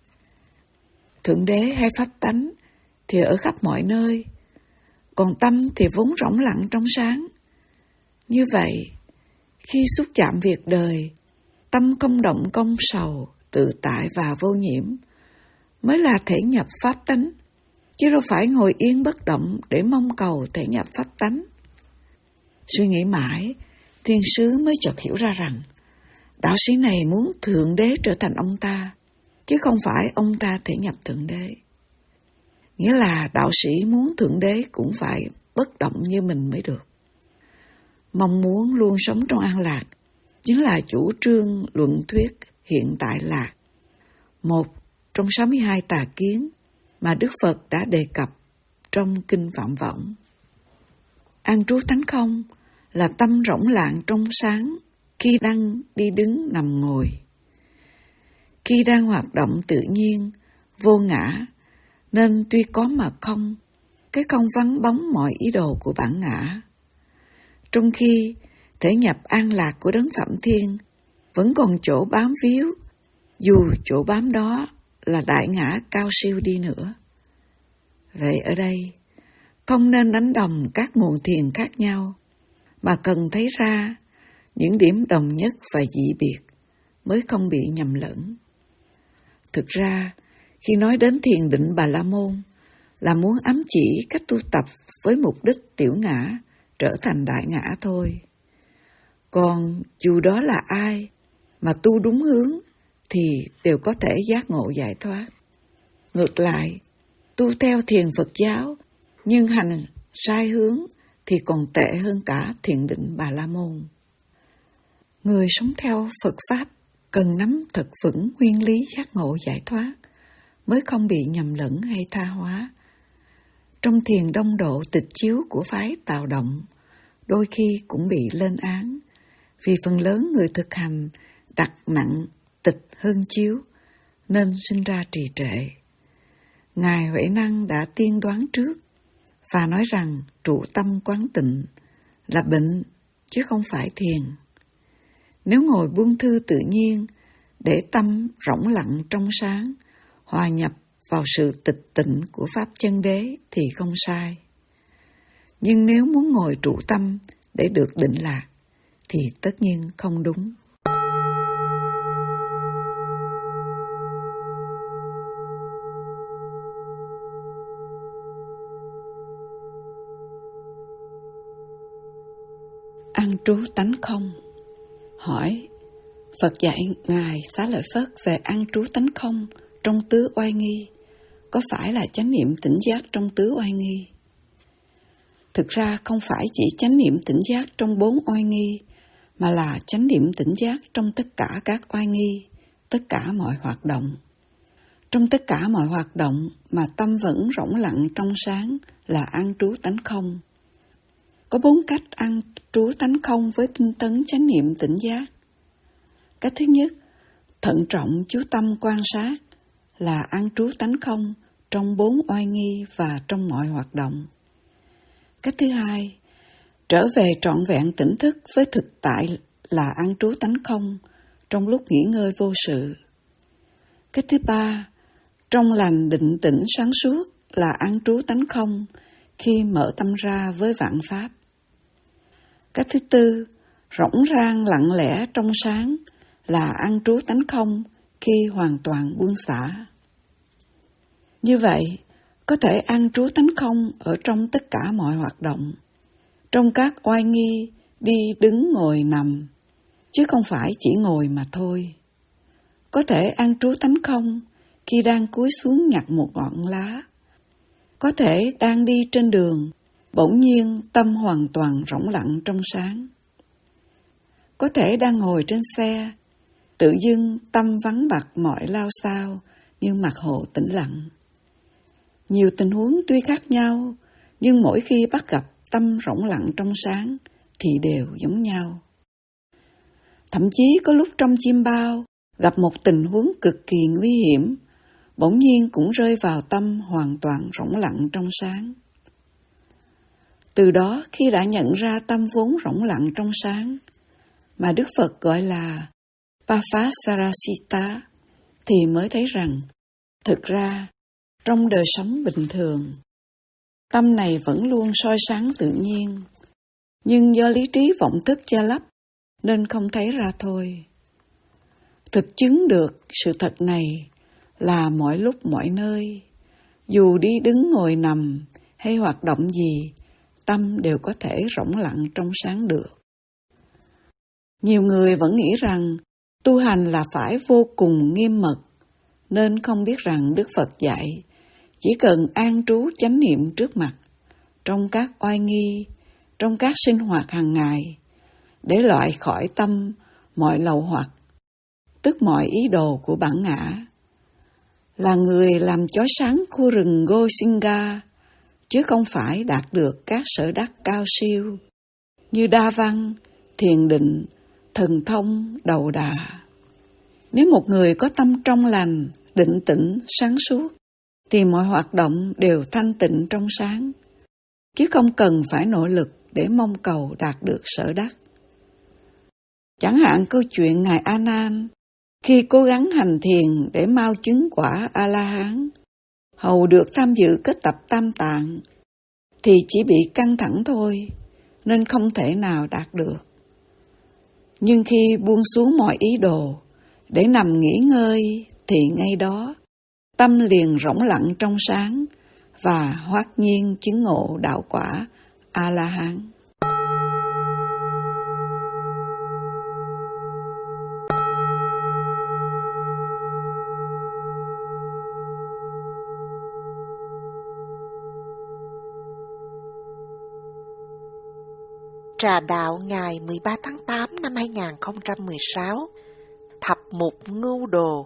Thượng Đế hay pháp tánh thì ở khắp mọi nơi, còn tâm thì vốn rỗng lặng trong sáng. Như vậy, khi xúc chạm việc đời, tâm không động công sầu, tự tại và vô nhiễm, mới là thể nhập pháp tánh, chứ đâu phải ngồi yên bất động để mong cầu thể nhập pháp tánh. Suy nghĩ mãi, thiên sứ mới chợt hiểu ra rằng, đạo sĩ này muốn Thượng Đế trở thành ông ta, chứ không phải ông ta thể nhập Thượng Đế. Nghĩa là đạo sĩ muốn Thượng Đế cũng phải bất động như mình mới được. Mong muốn luôn sống trong an lạc chính là chủ trương luận thuyết hiện tại lạc, một trong sáu mươi hai tà kiến mà Đức Phật đã đề cập trong Kinh Phạm Võng. An trú tánh không là tâm rỗng lặng trong sáng khi đang đi đứng nằm ngồi. Khi đang hoạt động tự nhiên, vô ngã, nên tuy có mà không, cái không vắng bóng mọi ý đồ của bản ngã. Trong khi thể nhập an lạc của đấng Phạm Thiên vẫn còn chỗ bám víu, dù chỗ bám đó là đại ngã cao siêu đi nữa. Vậy ở đây, không nên đánh đồng các nguồn thiền khác nhau, mà cần thấy ra những điểm đồng nhất và dị biệt mới không bị nhầm lẫn. Thực ra, khi nói đến thiền định Bà La Môn là muốn ám chỉ cách tu tập với mục đích tiểu ngã trở thành đại ngã thôi. Còn dù đó là ai mà tu đúng hướng thì đều có thể giác ngộ giải thoát. Ngược lại, tu theo thiền Phật giáo nhưng hành sai hướng thì còn tệ hơn cả thiền định Bà La Môn. Người sống theo Phật Pháp cần nắm thật vững nguyên lý giác ngộ giải thoát mới không bị nhầm lẫn hay tha hóa. Trong thiền đông độ tịch chiếu của phái Tào Động, đôi khi cũng bị lên án, vì phần lớn người thực hành đặt nặng tịch hơn chiếu, nên sinh ra trì trệ. Ngài Huệ Năng đã tiên đoán trước, và nói rằng trụ tâm quán tịnh là bệnh, chứ không phải thiền. Nếu ngồi buông thư tự nhiên, để tâm rỗng lặng trong sáng, hòa nhập vào sự tịch tịnh của Pháp chân đế thì không sai. Nhưng nếu muốn ngồi trụ tâm để được định lạc, thì tất nhiên không đúng. An trú tánh không. Hỏi, Phật dạy Ngài Xá Lợi Phất về an trú tánh không trong tứ oai nghi, có phải là chánh niệm tỉnh giác trong tứ oai nghi? Thực ra không phải chỉ chánh niệm tỉnh giác trong bốn oai nghi, mà là chánh niệm tỉnh giác trong tất cả các oai nghi, tất cả mọi hoạt động. Trong tất cả mọi hoạt động mà tâm vẫn rỗng lặng trong sáng là an trú tánh không. Có bốn cách an trú tánh không với tinh tấn chánh niệm tỉnh giác. Cách thứ nhất, thận trọng chú tâm quan sát là an trú tánh không trong bốn oai nghi và trong mọi hoạt động. Cách thứ hai, trở về trọn vẹn tỉnh thức với thực tại là an trú tánh không trong lúc nghỉ ngơi vô sự. Cách thứ ba, trong lành định tĩnh sáng suốt là an trú tánh không khi mở tâm ra với vạn pháp. Cách thứ tư, rỗng rang lặng lẽ trong sáng là an trú tánh không khi hoàn toàn buông xả. Như vậy, có thể an trú tánh không ở trong tất cả mọi hoạt động, trong các oai nghi đi đứng ngồi nằm, chứ không phải chỉ ngồi mà thôi. Có thể an trú tánh không khi đang cúi xuống nhặt một ngọn lá. Có thể đang đi trên đường, bỗng nhiên tâm hoàn toàn rỗng lặng trong sáng. Có thể đang ngồi trên xe, tự dưng tâm vắng bặt mọi lao xao như mặt hồ tĩnh lặng. Nhiều tình huống tuy khác nhau, nhưng mỗi khi bắt gặp tâm rỗng lặng trong sáng thì đều giống nhau. Thậm chí có lúc trong chim bao gặp một tình huống cực kỳ nguy hiểm, bỗng nhiên cũng rơi vào tâm hoàn toàn rỗng lặng trong sáng. Từ đó khi đã nhận ra tâm vốn rỗng lặng trong sáng, mà Đức Phật gọi là Papasarasita, thì mới thấy rằng, thực ra, trong đời sống bình thường, tâm này vẫn luôn soi sáng tự nhiên, nhưng do lý trí vọng thức che lấp, nên không thấy ra thôi. Thực chứng được sự thật này là mọi lúc mọi nơi, dù đi đứng ngồi nằm hay hoạt động gì, tâm đều có thể rỗng lặng trong sáng được. Nhiều người vẫn nghĩ rằng tu hành là phải vô cùng nghiêm mật, nên không biết rằng Đức Phật dạy chỉ cần an trú chánh niệm trước mặt, trong các oai nghi, trong các sinh hoạt hàng ngày, để loại khỏi tâm mọi lậu hoặc, tức mọi ý đồ của bản ngã, là người làm chói sáng khu rừng Gosinga, chứ không phải đạt được các sở đắc cao siêu như đa văn, thiền định, thần thông, đầu đà. Nếu một người có tâm trong lành, định tĩnh, sáng suốt, thì mọi hoạt động đều thanh tịnh trong sáng, chứ không cần phải nỗ lực để mong cầu đạt được sở đắc. Chẳng hạn câu chuyện Ngài A Nan, khi cố gắng hành thiền để mau chứng quả A-la-hán, hầu được tham dự kết tập tam tạng, thì chỉ bị căng thẳng thôi, nên không thể nào đạt được. Nhưng khi buông xuống mọi ý đồ, để nằm nghỉ ngơi, thì ngay đó, tâm liền rỗng lặng trong sáng, và hoát nhiên chứng ngộ đạo quả A-la-hán. Trà đạo ngày mười ba tháng tám năm hai nghìn không trăm mười sáu. Thập mục ngưu đồ.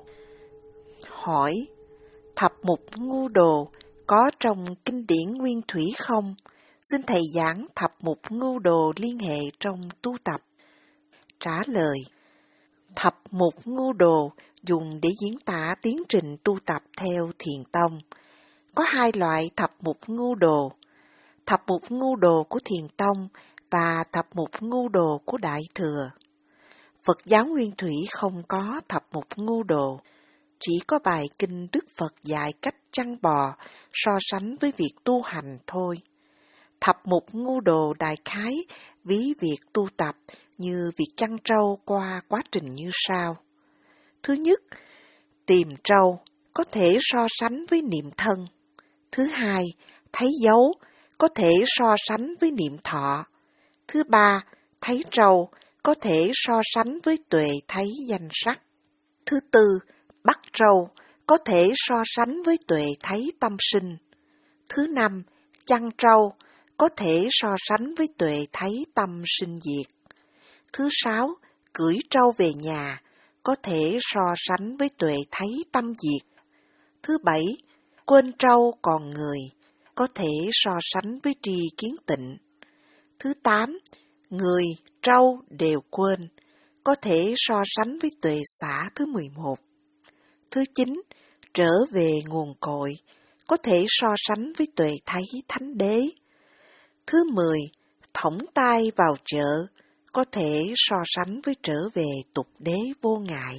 Hỏi: Thập mục ngưu đồ có trong kinh điển Nguyên Thủy không? Xin thầy giảng thập mục ngưu đồ liên hệ trong tu tập. Trả lời: Thập mục ngưu đồ dùng để diễn tả tiến trình tu tập theo Thiền tông. Có hai loại thập mục ngưu đồ: thập mục ngưu đồ của Thiền tông và thập mục ngưu đồ của Đại thừa. Phật giáo Nguyên Thủy không có thập mục ngưu đồ, chỉ có bài kinh Đức Phật dạy cách chăn bò so sánh với việc tu hành thôi. Thập mục ngưu đồ đại khái ví việc tu tập như việc chăn trâu qua quá trình như sau. Thứ nhất, tìm trâu có thể so sánh với niệm thân. Thứ hai, thấy dấu có thể so sánh với niệm thọ. Thứ ba, thấy trâu có thể so sánh với tuệ thấy danh sắc. Thứ tư, bắt trâu có thể so sánh với tuệ thấy tâm sinh. Thứ năm, chăn trâu có thể so sánh với tuệ thấy tâm sinh diệt. Thứ sáu, cưỡi trâu về nhà có thể so sánh với tuệ thấy tâm diệt. Thứ bảy, quên trâu còn người có thể so sánh với tri kiến tịnh. Thứ tám, người, trâu đều quên, có thể so sánh với tuệ xả thứ mười một. Thứ chín, trở về nguồn cội, có thể so sánh với tuệ thấy thánh đế. Thứ mười, thõng tay vào chợ, có thể so sánh với trở về tục đế vô ngại.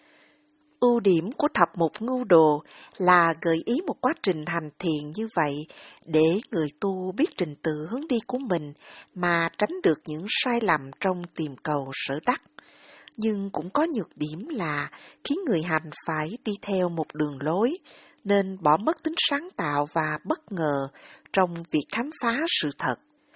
Ưu điểm của thập mục ngưu đồ là gợi ý một quá trình hành thiền như vậy để người tu biết trình tự hướng đi của mình mà tránh được những sai lầm trong tìm cầu sở đắc. Nhưng cũng có nhược điểm là khiến người hành phải đi theo một đường lối, nên bỏ mất tính sáng tạo và bất ngờ trong việc khám phá sự thật.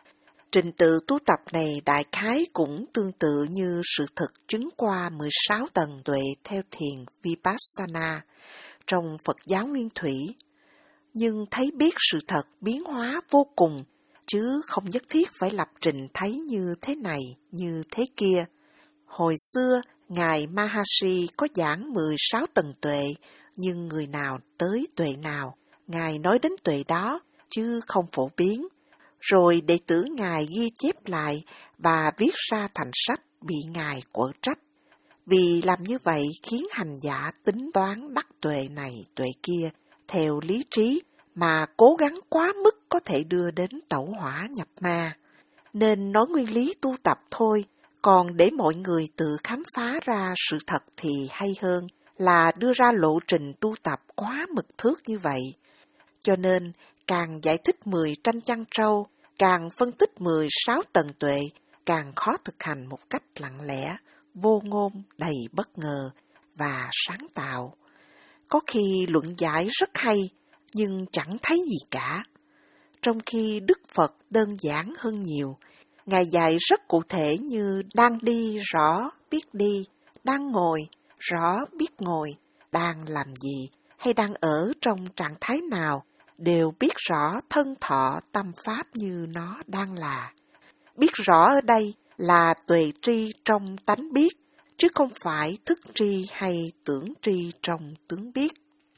Trình tự tu tập này đại khái cũng tương tự như sự thực chứng qua mười sáu tầng tuệ theo thiền Vipassana trong Phật giáo Nguyên Thủy, nhưng thấy biết sự thật biến hóa vô cùng, chứ không nhất thiết phải lập trình thấy như thế này, như thế kia. Hồi xưa, Ngài Maharishi có giảng mười sáu tầng tuệ, nhưng người nào tới tuệ nào, Ngài nói đến tuệ đó, chứ không phổ biến. Rồi đệ tử Ngài ghi chép lại và viết ra thành sách bị Ngài quở trách. Vì làm như vậy khiến hành giả tính toán đắc tuệ này tuệ kia theo lý trí mà cố gắng quá mức có thể đưa đến tẩu hỏa nhập ma. Nên nói nguyên lý tu tập thôi, còn để mọi người tự khám phá ra sự thật thì hay hơn là đưa ra lộ trình tu tập quá mực thước như vậy. Cho nên, càng giải thích mười tranh chăn trâu, càng phân tích mười sáu tầng tuệ, càng khó thực hành một cách lặng lẽ, vô ngôn, đầy bất ngờ và sáng tạo. Có khi luận giải rất hay, nhưng chẳng thấy gì cả. Trong khi Đức Phật đơn giản hơn nhiều, Ngài dạy rất cụ thể như đang đi rõ biết đi, đang ngồi rõ biết ngồi, đang làm gì hay đang ở trong trạng thái nào, đều biết rõ thân thọ tâm pháp như nó đang là. Biết rõ ở đây là tuệ tri trong tánh biết, chứ không phải thức tri hay tưởng tri trong tướng biết.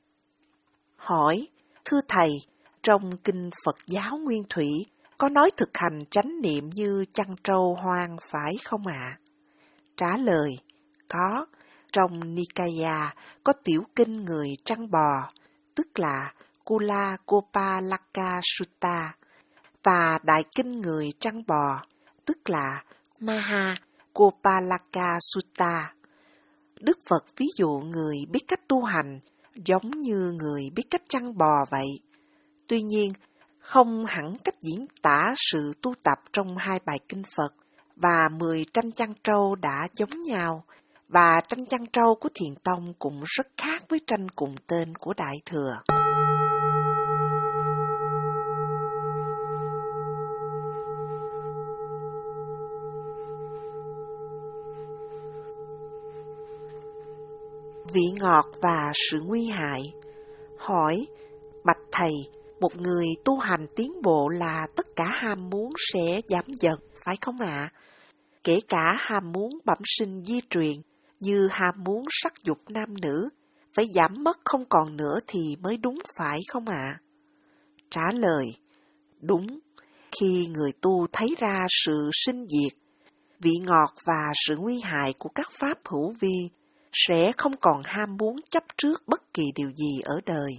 Hỏi, thưa Thầy, trong Kinh Phật giáo Nguyên Thủy có nói thực hành chánh niệm như chăn trâu hoang phải không ạ? À? Trả lời, có. Trong Nikaya có tiểu kinh người chăn bò, tức là Kula Gopalaka Sutta, và đại kinh người chăn bò, tức là Maha Gopalaka Sutta. Đức Phật ví dụ người biết cách tu hành giống như người biết cách chăn bò vậy. Tuy nhiên, không hẳn cách diễn tả sự tu tập trong hai bài kinh Phật và mười tranh chăn trâu đã giống nhau, và tranh chăn trâu của Thiền Tông cũng rất khác với tranh cùng tên của Đại Thừa. Vị ngọt và sự nguy hại. Hỏi, bạch Thầy, một người tu hành tiến bộ là tất cả ham muốn sẽ giảm dần, phải không ạ? À? Kể cả ham muốn bẩm sinh di truyền, như ham muốn sắc dục nam nữ, phải giảm mất không còn nữa thì mới đúng, phải không ạ? À? Trả lời, đúng. Khi người tu thấy ra sự sinh diệt, vị ngọt và sự nguy hại của các pháp hữu vi, sẽ không còn ham muốn chấp trước bất kỳ điều gì ở đời.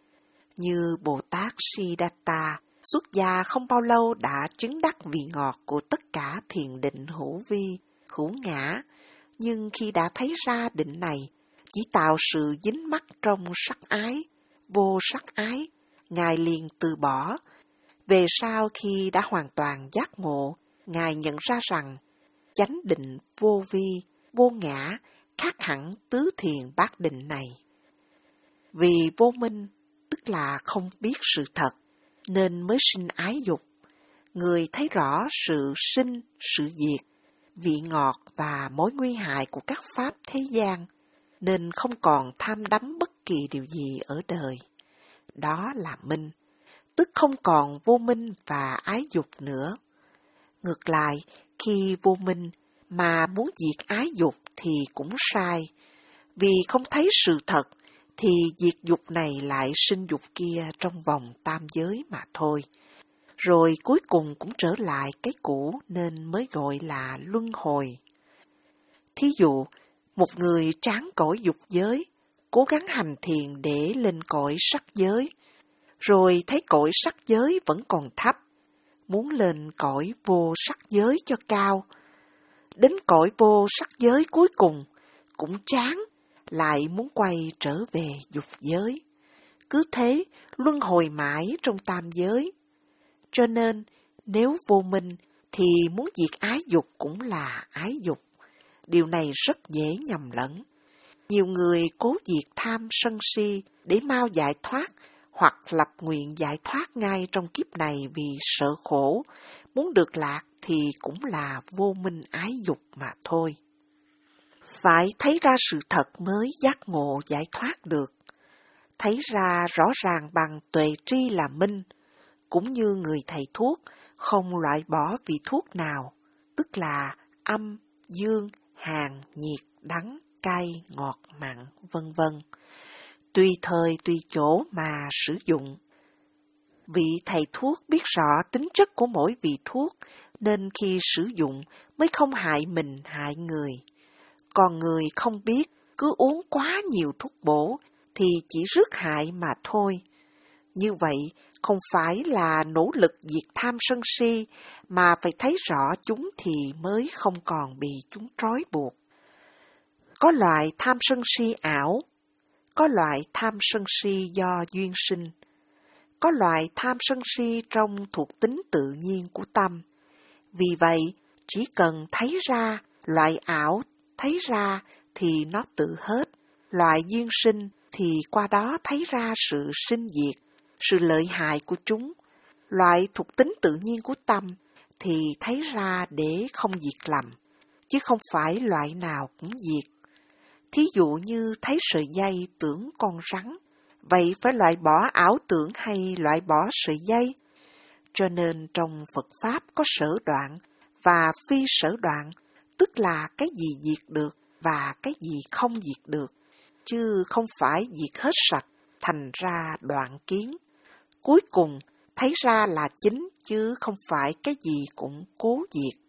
Như Bồ Tát Siddhartha, xuất gia không bao lâu đã chứng đắc vị ngọt của tất cả thiền định hữu vi, hữu ngã, nhưng khi đã thấy ra định này, chỉ tạo sự dính mắc trong sắc ái, vô sắc ái, Ngài liền từ bỏ. Về sau khi đã hoàn toàn giác ngộ, Ngài nhận ra rằng chánh định vô vi, vô ngã khác hẳn tứ thiền bát định này. Vì vô minh, tức là không biết sự thật, nên mới sinh ái dục. Người thấy rõ sự sinh, sự diệt, vị ngọt và mối nguy hại của các pháp thế gian, nên không còn tham đắm bất kỳ điều gì ở đời. Đó là minh, tức không còn vô minh và ái dục nữa. Ngược lại, khi vô minh mà muốn diệt ái dục thì cũng sai, vì không thấy sự thật thì diệt dục này lại sinh dục kia trong vòng tam giới mà thôi. Rồi cuối cùng cũng trở lại cái cũ nên mới gọi là luân hồi. Thí dụ, một người tráng cõi dục giới, cố gắng hành thiền để lên cõi sắc giới, rồi thấy cõi sắc giới vẫn còn thấp, muốn lên cõi vô sắc giới cho cao. Đến cõi vô sắc giới cuối cùng, cũng chán, lại muốn quay trở về dục giới. Cứ thế, luân hồi mãi trong tam giới. Cho nên, nếu vô minh, thì muốn diệt ái dục cũng là ái dục. Điều này rất dễ nhầm lẫn. Nhiều người cố diệt tham sân si để mau giải thoát, hoặc lập nguyện giải thoát ngay trong kiếp này vì sợ khổ, muốn được lạc thì cũng là vô minh ái dục mà thôi. Phải thấy ra sự thật mới giác ngộ giải thoát được. Thấy ra rõ ràng bằng tuệ tri là minh, cũng như người thầy thuốc không loại bỏ vị thuốc nào, tức là âm, dương, hàn, nhiệt, đắng, cay, ngọt, mặn, vân vân. Tùy thời tùy chỗ mà sử dụng. Vị thầy thuốc biết rõ tính chất của mỗi vị thuốc, nên khi sử dụng mới không hại mình hại người. Còn người không biết, cứ uống quá nhiều thuốc bổ thì chỉ rước hại mà thôi. Như vậy không phải là nỗ lực diệt tham sân si, mà phải thấy rõ chúng thì mới không còn bị chúng trói buộc. Có loại tham sân si ảo, có loại tham sân si do duyên sinh, có loại tham sân si trong thuộc tính tự nhiên của tâm. Vì vậy, chỉ cần thấy ra loại ảo, thấy ra thì nó tự hết, loại duyên sinh thì qua đó thấy ra sự sinh diệt, sự lợi hại của chúng. Loại thuộc tính tự nhiên của tâm thì thấy ra để không diệt lầm, chứ không phải loại nào cũng diệt. Thí dụ như thấy sợi dây tưởng con rắn, vậy phải loại bỏ ảo tưởng hay loại bỏ sợi dây? Cho nên trong Phật Pháp có sở đoạn và phi sở đoạn, tức là cái gì diệt được và cái gì không diệt được, chứ không phải diệt hết sạch, thành ra đoạn kiến. Cuối cùng, thấy ra là chính, chứ không phải cái gì cũng cố diệt.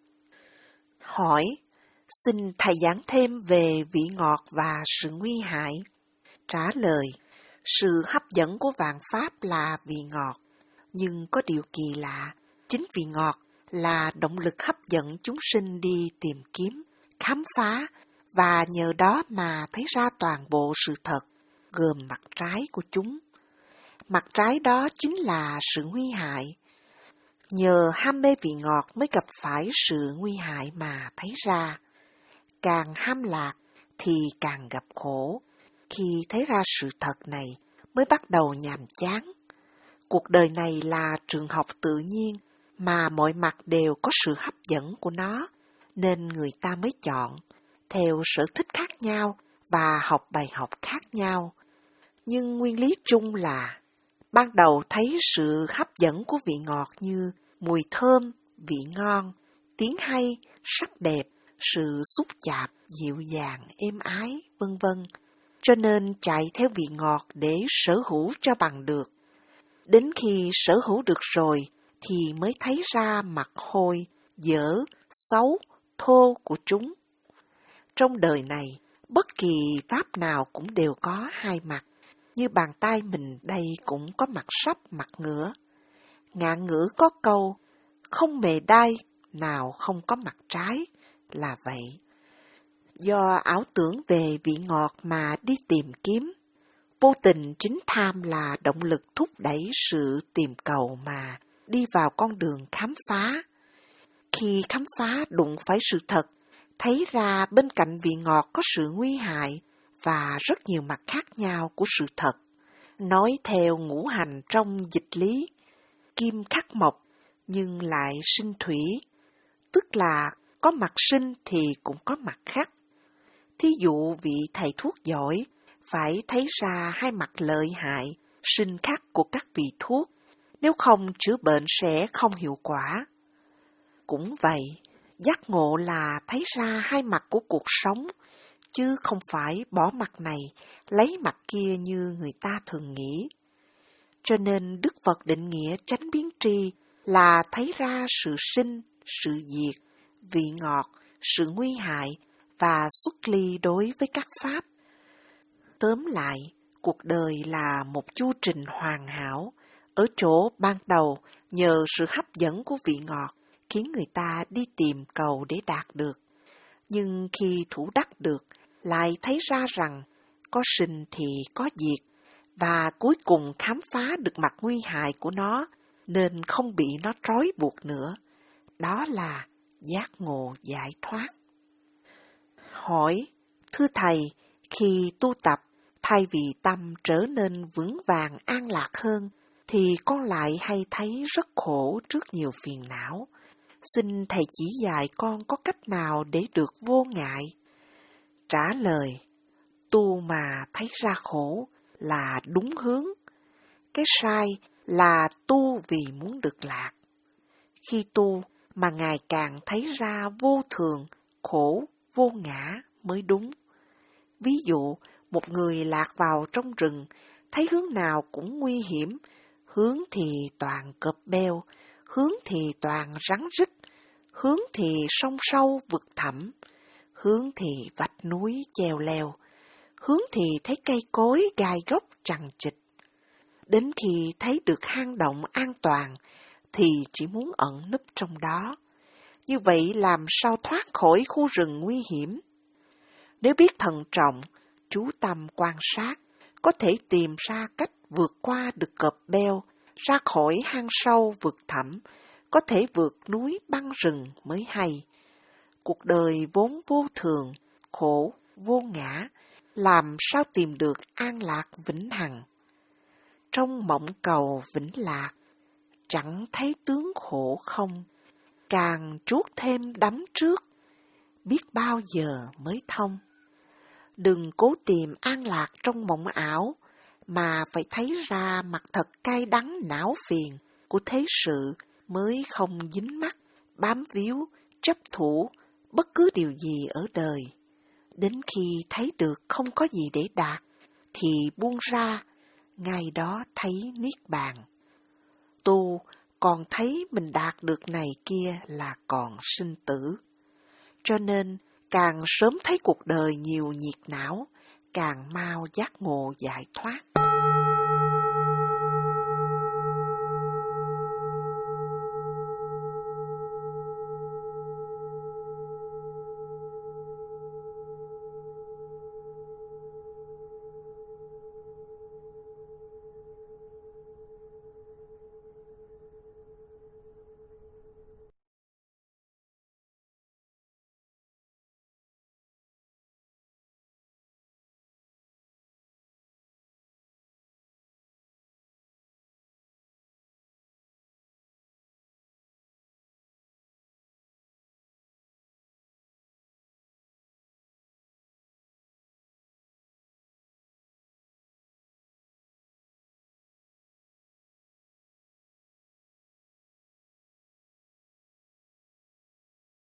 Hỏi, xin Thầy giảng thêm về vị ngọt và sự nguy hại. Trả lời, sự hấp dẫn của vạn pháp là vị ngọt, nhưng có điều kỳ lạ, chính vị ngọt là động lực hấp dẫn chúng sinh đi tìm kiếm, khám phá, và nhờ đó mà thấy ra toàn bộ sự thật, gồm mặt trái của chúng. Mặt trái đó chính là sự nguy hại. Nhờ ham mê vị ngọt mới gặp phải sự nguy hại mà thấy ra. Càng ham lạc thì càng gặp khổ. Khi thấy ra sự thật này mới bắt đầu nhàm chán. Cuộc đời này là trường học tự nhiên mà mọi mặt đều có sự hấp dẫn của nó, nên người ta mới chọn theo sở thích khác nhau và học bài học khác nhau. Nhưng nguyên lý chung là ban đầu thấy sự hấp dẫn của vị ngọt như mùi thơm, vị ngon, tiếng hay, sắc đẹp, sự xúc chạm, dịu dàng, êm ái, vân vân. Cho nên chạy theo vị ngọt để sở hữu cho bằng được. Đến khi sở hữu được rồi thì mới thấy ra mặt hôi, dở, xấu, thô của chúng. Trong đời này, bất kỳ pháp nào cũng đều có hai mặt. Như bàn tay mình đây cũng có mặt sấp, mặt ngửa. Ngạn ngữ có câu, không mề đai, nào không có mặt trái, là vậy. Do ảo tưởng về vị ngọt mà đi tìm kiếm, vô tình chính tham là động lực thúc đẩy sự tìm cầu mà đi vào con đường khám phá. Khi khám phá đụng phải sự thật, thấy ra bên cạnh vị ngọt có sự nguy hại và rất nhiều mặt khác nhau của sự thật. Nói theo ngũ hành trong dịch lý, kim khắc mộc nhưng lại sinh thủy, tức là có mặt sinh thì cũng có mặt khắc. Thí dụ vị thầy thuốc giỏi phải thấy ra hai mặt lợi hại, sinh khắc của các vị thuốc, nếu không chữa bệnh sẽ không hiệu quả. Cũng vậy, giác ngộ là thấy ra hai mặt của cuộc sống, chứ không phải bỏ mặt này, lấy mặt kia như người ta thường nghĩ. Cho nên Đức Phật định nghĩa chánh biến tri là thấy ra sự sinh, sự diệt, vị ngọt, sự nguy hại và xuất ly đối với các pháp. Tóm lại, cuộc đời là một chu trình hoàn hảo, ở chỗ ban đầu nhờ sự hấp dẫn của vị ngọt khiến người ta đi tìm cầu để đạt được. Nhưng khi thủ đắc được, lại thấy ra rằng có sinh thì có diệt, và cuối cùng khám phá được mặt nguy hại của nó, nên không bị nó trói buộc nữa. Đó là giác ngộ giải thoát. Hỏi, thưa Thầy, khi tu tập, Thay vì tâm trở nên vững vàng an lạc hơn, thì con lại hay thấy rất khổ trước nhiều phiền não. Xin Thầy chỉ dạy con có cách nào để được vô ngại. Trả lời, tu mà thấy ra khổ là đúng hướng. Cái sai là tu vì muốn được lạc. Khi tu mà ngày càng thấy ra vô thường, khổ, vô ngã mới đúng. Ví dụ, một người lạc vào trong rừng, thấy hướng nào cũng nguy hiểm, hướng thì toàn cọp beo, hướng thì toàn rắn rít, hướng thì sông sâu vực thẳm, hướng thì vách núi chèo leo, hướng thì thấy cây cối gai góc chằng chịt. Đến khi thấy được hang động an toàn, thì chỉ muốn ẩn núp trong đó. Như vậy làm sao thoát khỏi khu rừng nguy hiểm? Nếu biết thận trọng, chú tâm quan sát, có thể tìm ra cách vượt qua được cọp beo, ra khỏi hang sâu vực thẳm, có thể vượt núi băng rừng mới hay. Cuộc đời vốn vô thường, khổ, vô ngã, làm sao tìm được an lạc vĩnh hằng? Trong mộng cầu vĩnh lạc, chẳng thấy tướng khổ không, càng chuốt thêm đắm trước, biết bao giờ mới thông. Đừng cố tìm an lạc trong mộng ảo, mà phải thấy ra mặt thật cay đắng não phiền của thế sự mới không dính mắc, bám víu, chấp thủ bất cứ điều gì ở đời. Đến khi thấy được không có gì để đạt, thì buông ra, ngay đó thấy niết bàn. Tu còn thấy mình đạt được này kia là còn sinh tử. Cho nên, càng sớm thấy cuộc đời nhiều nhiệt não, càng mau giác ngộ giải thoát.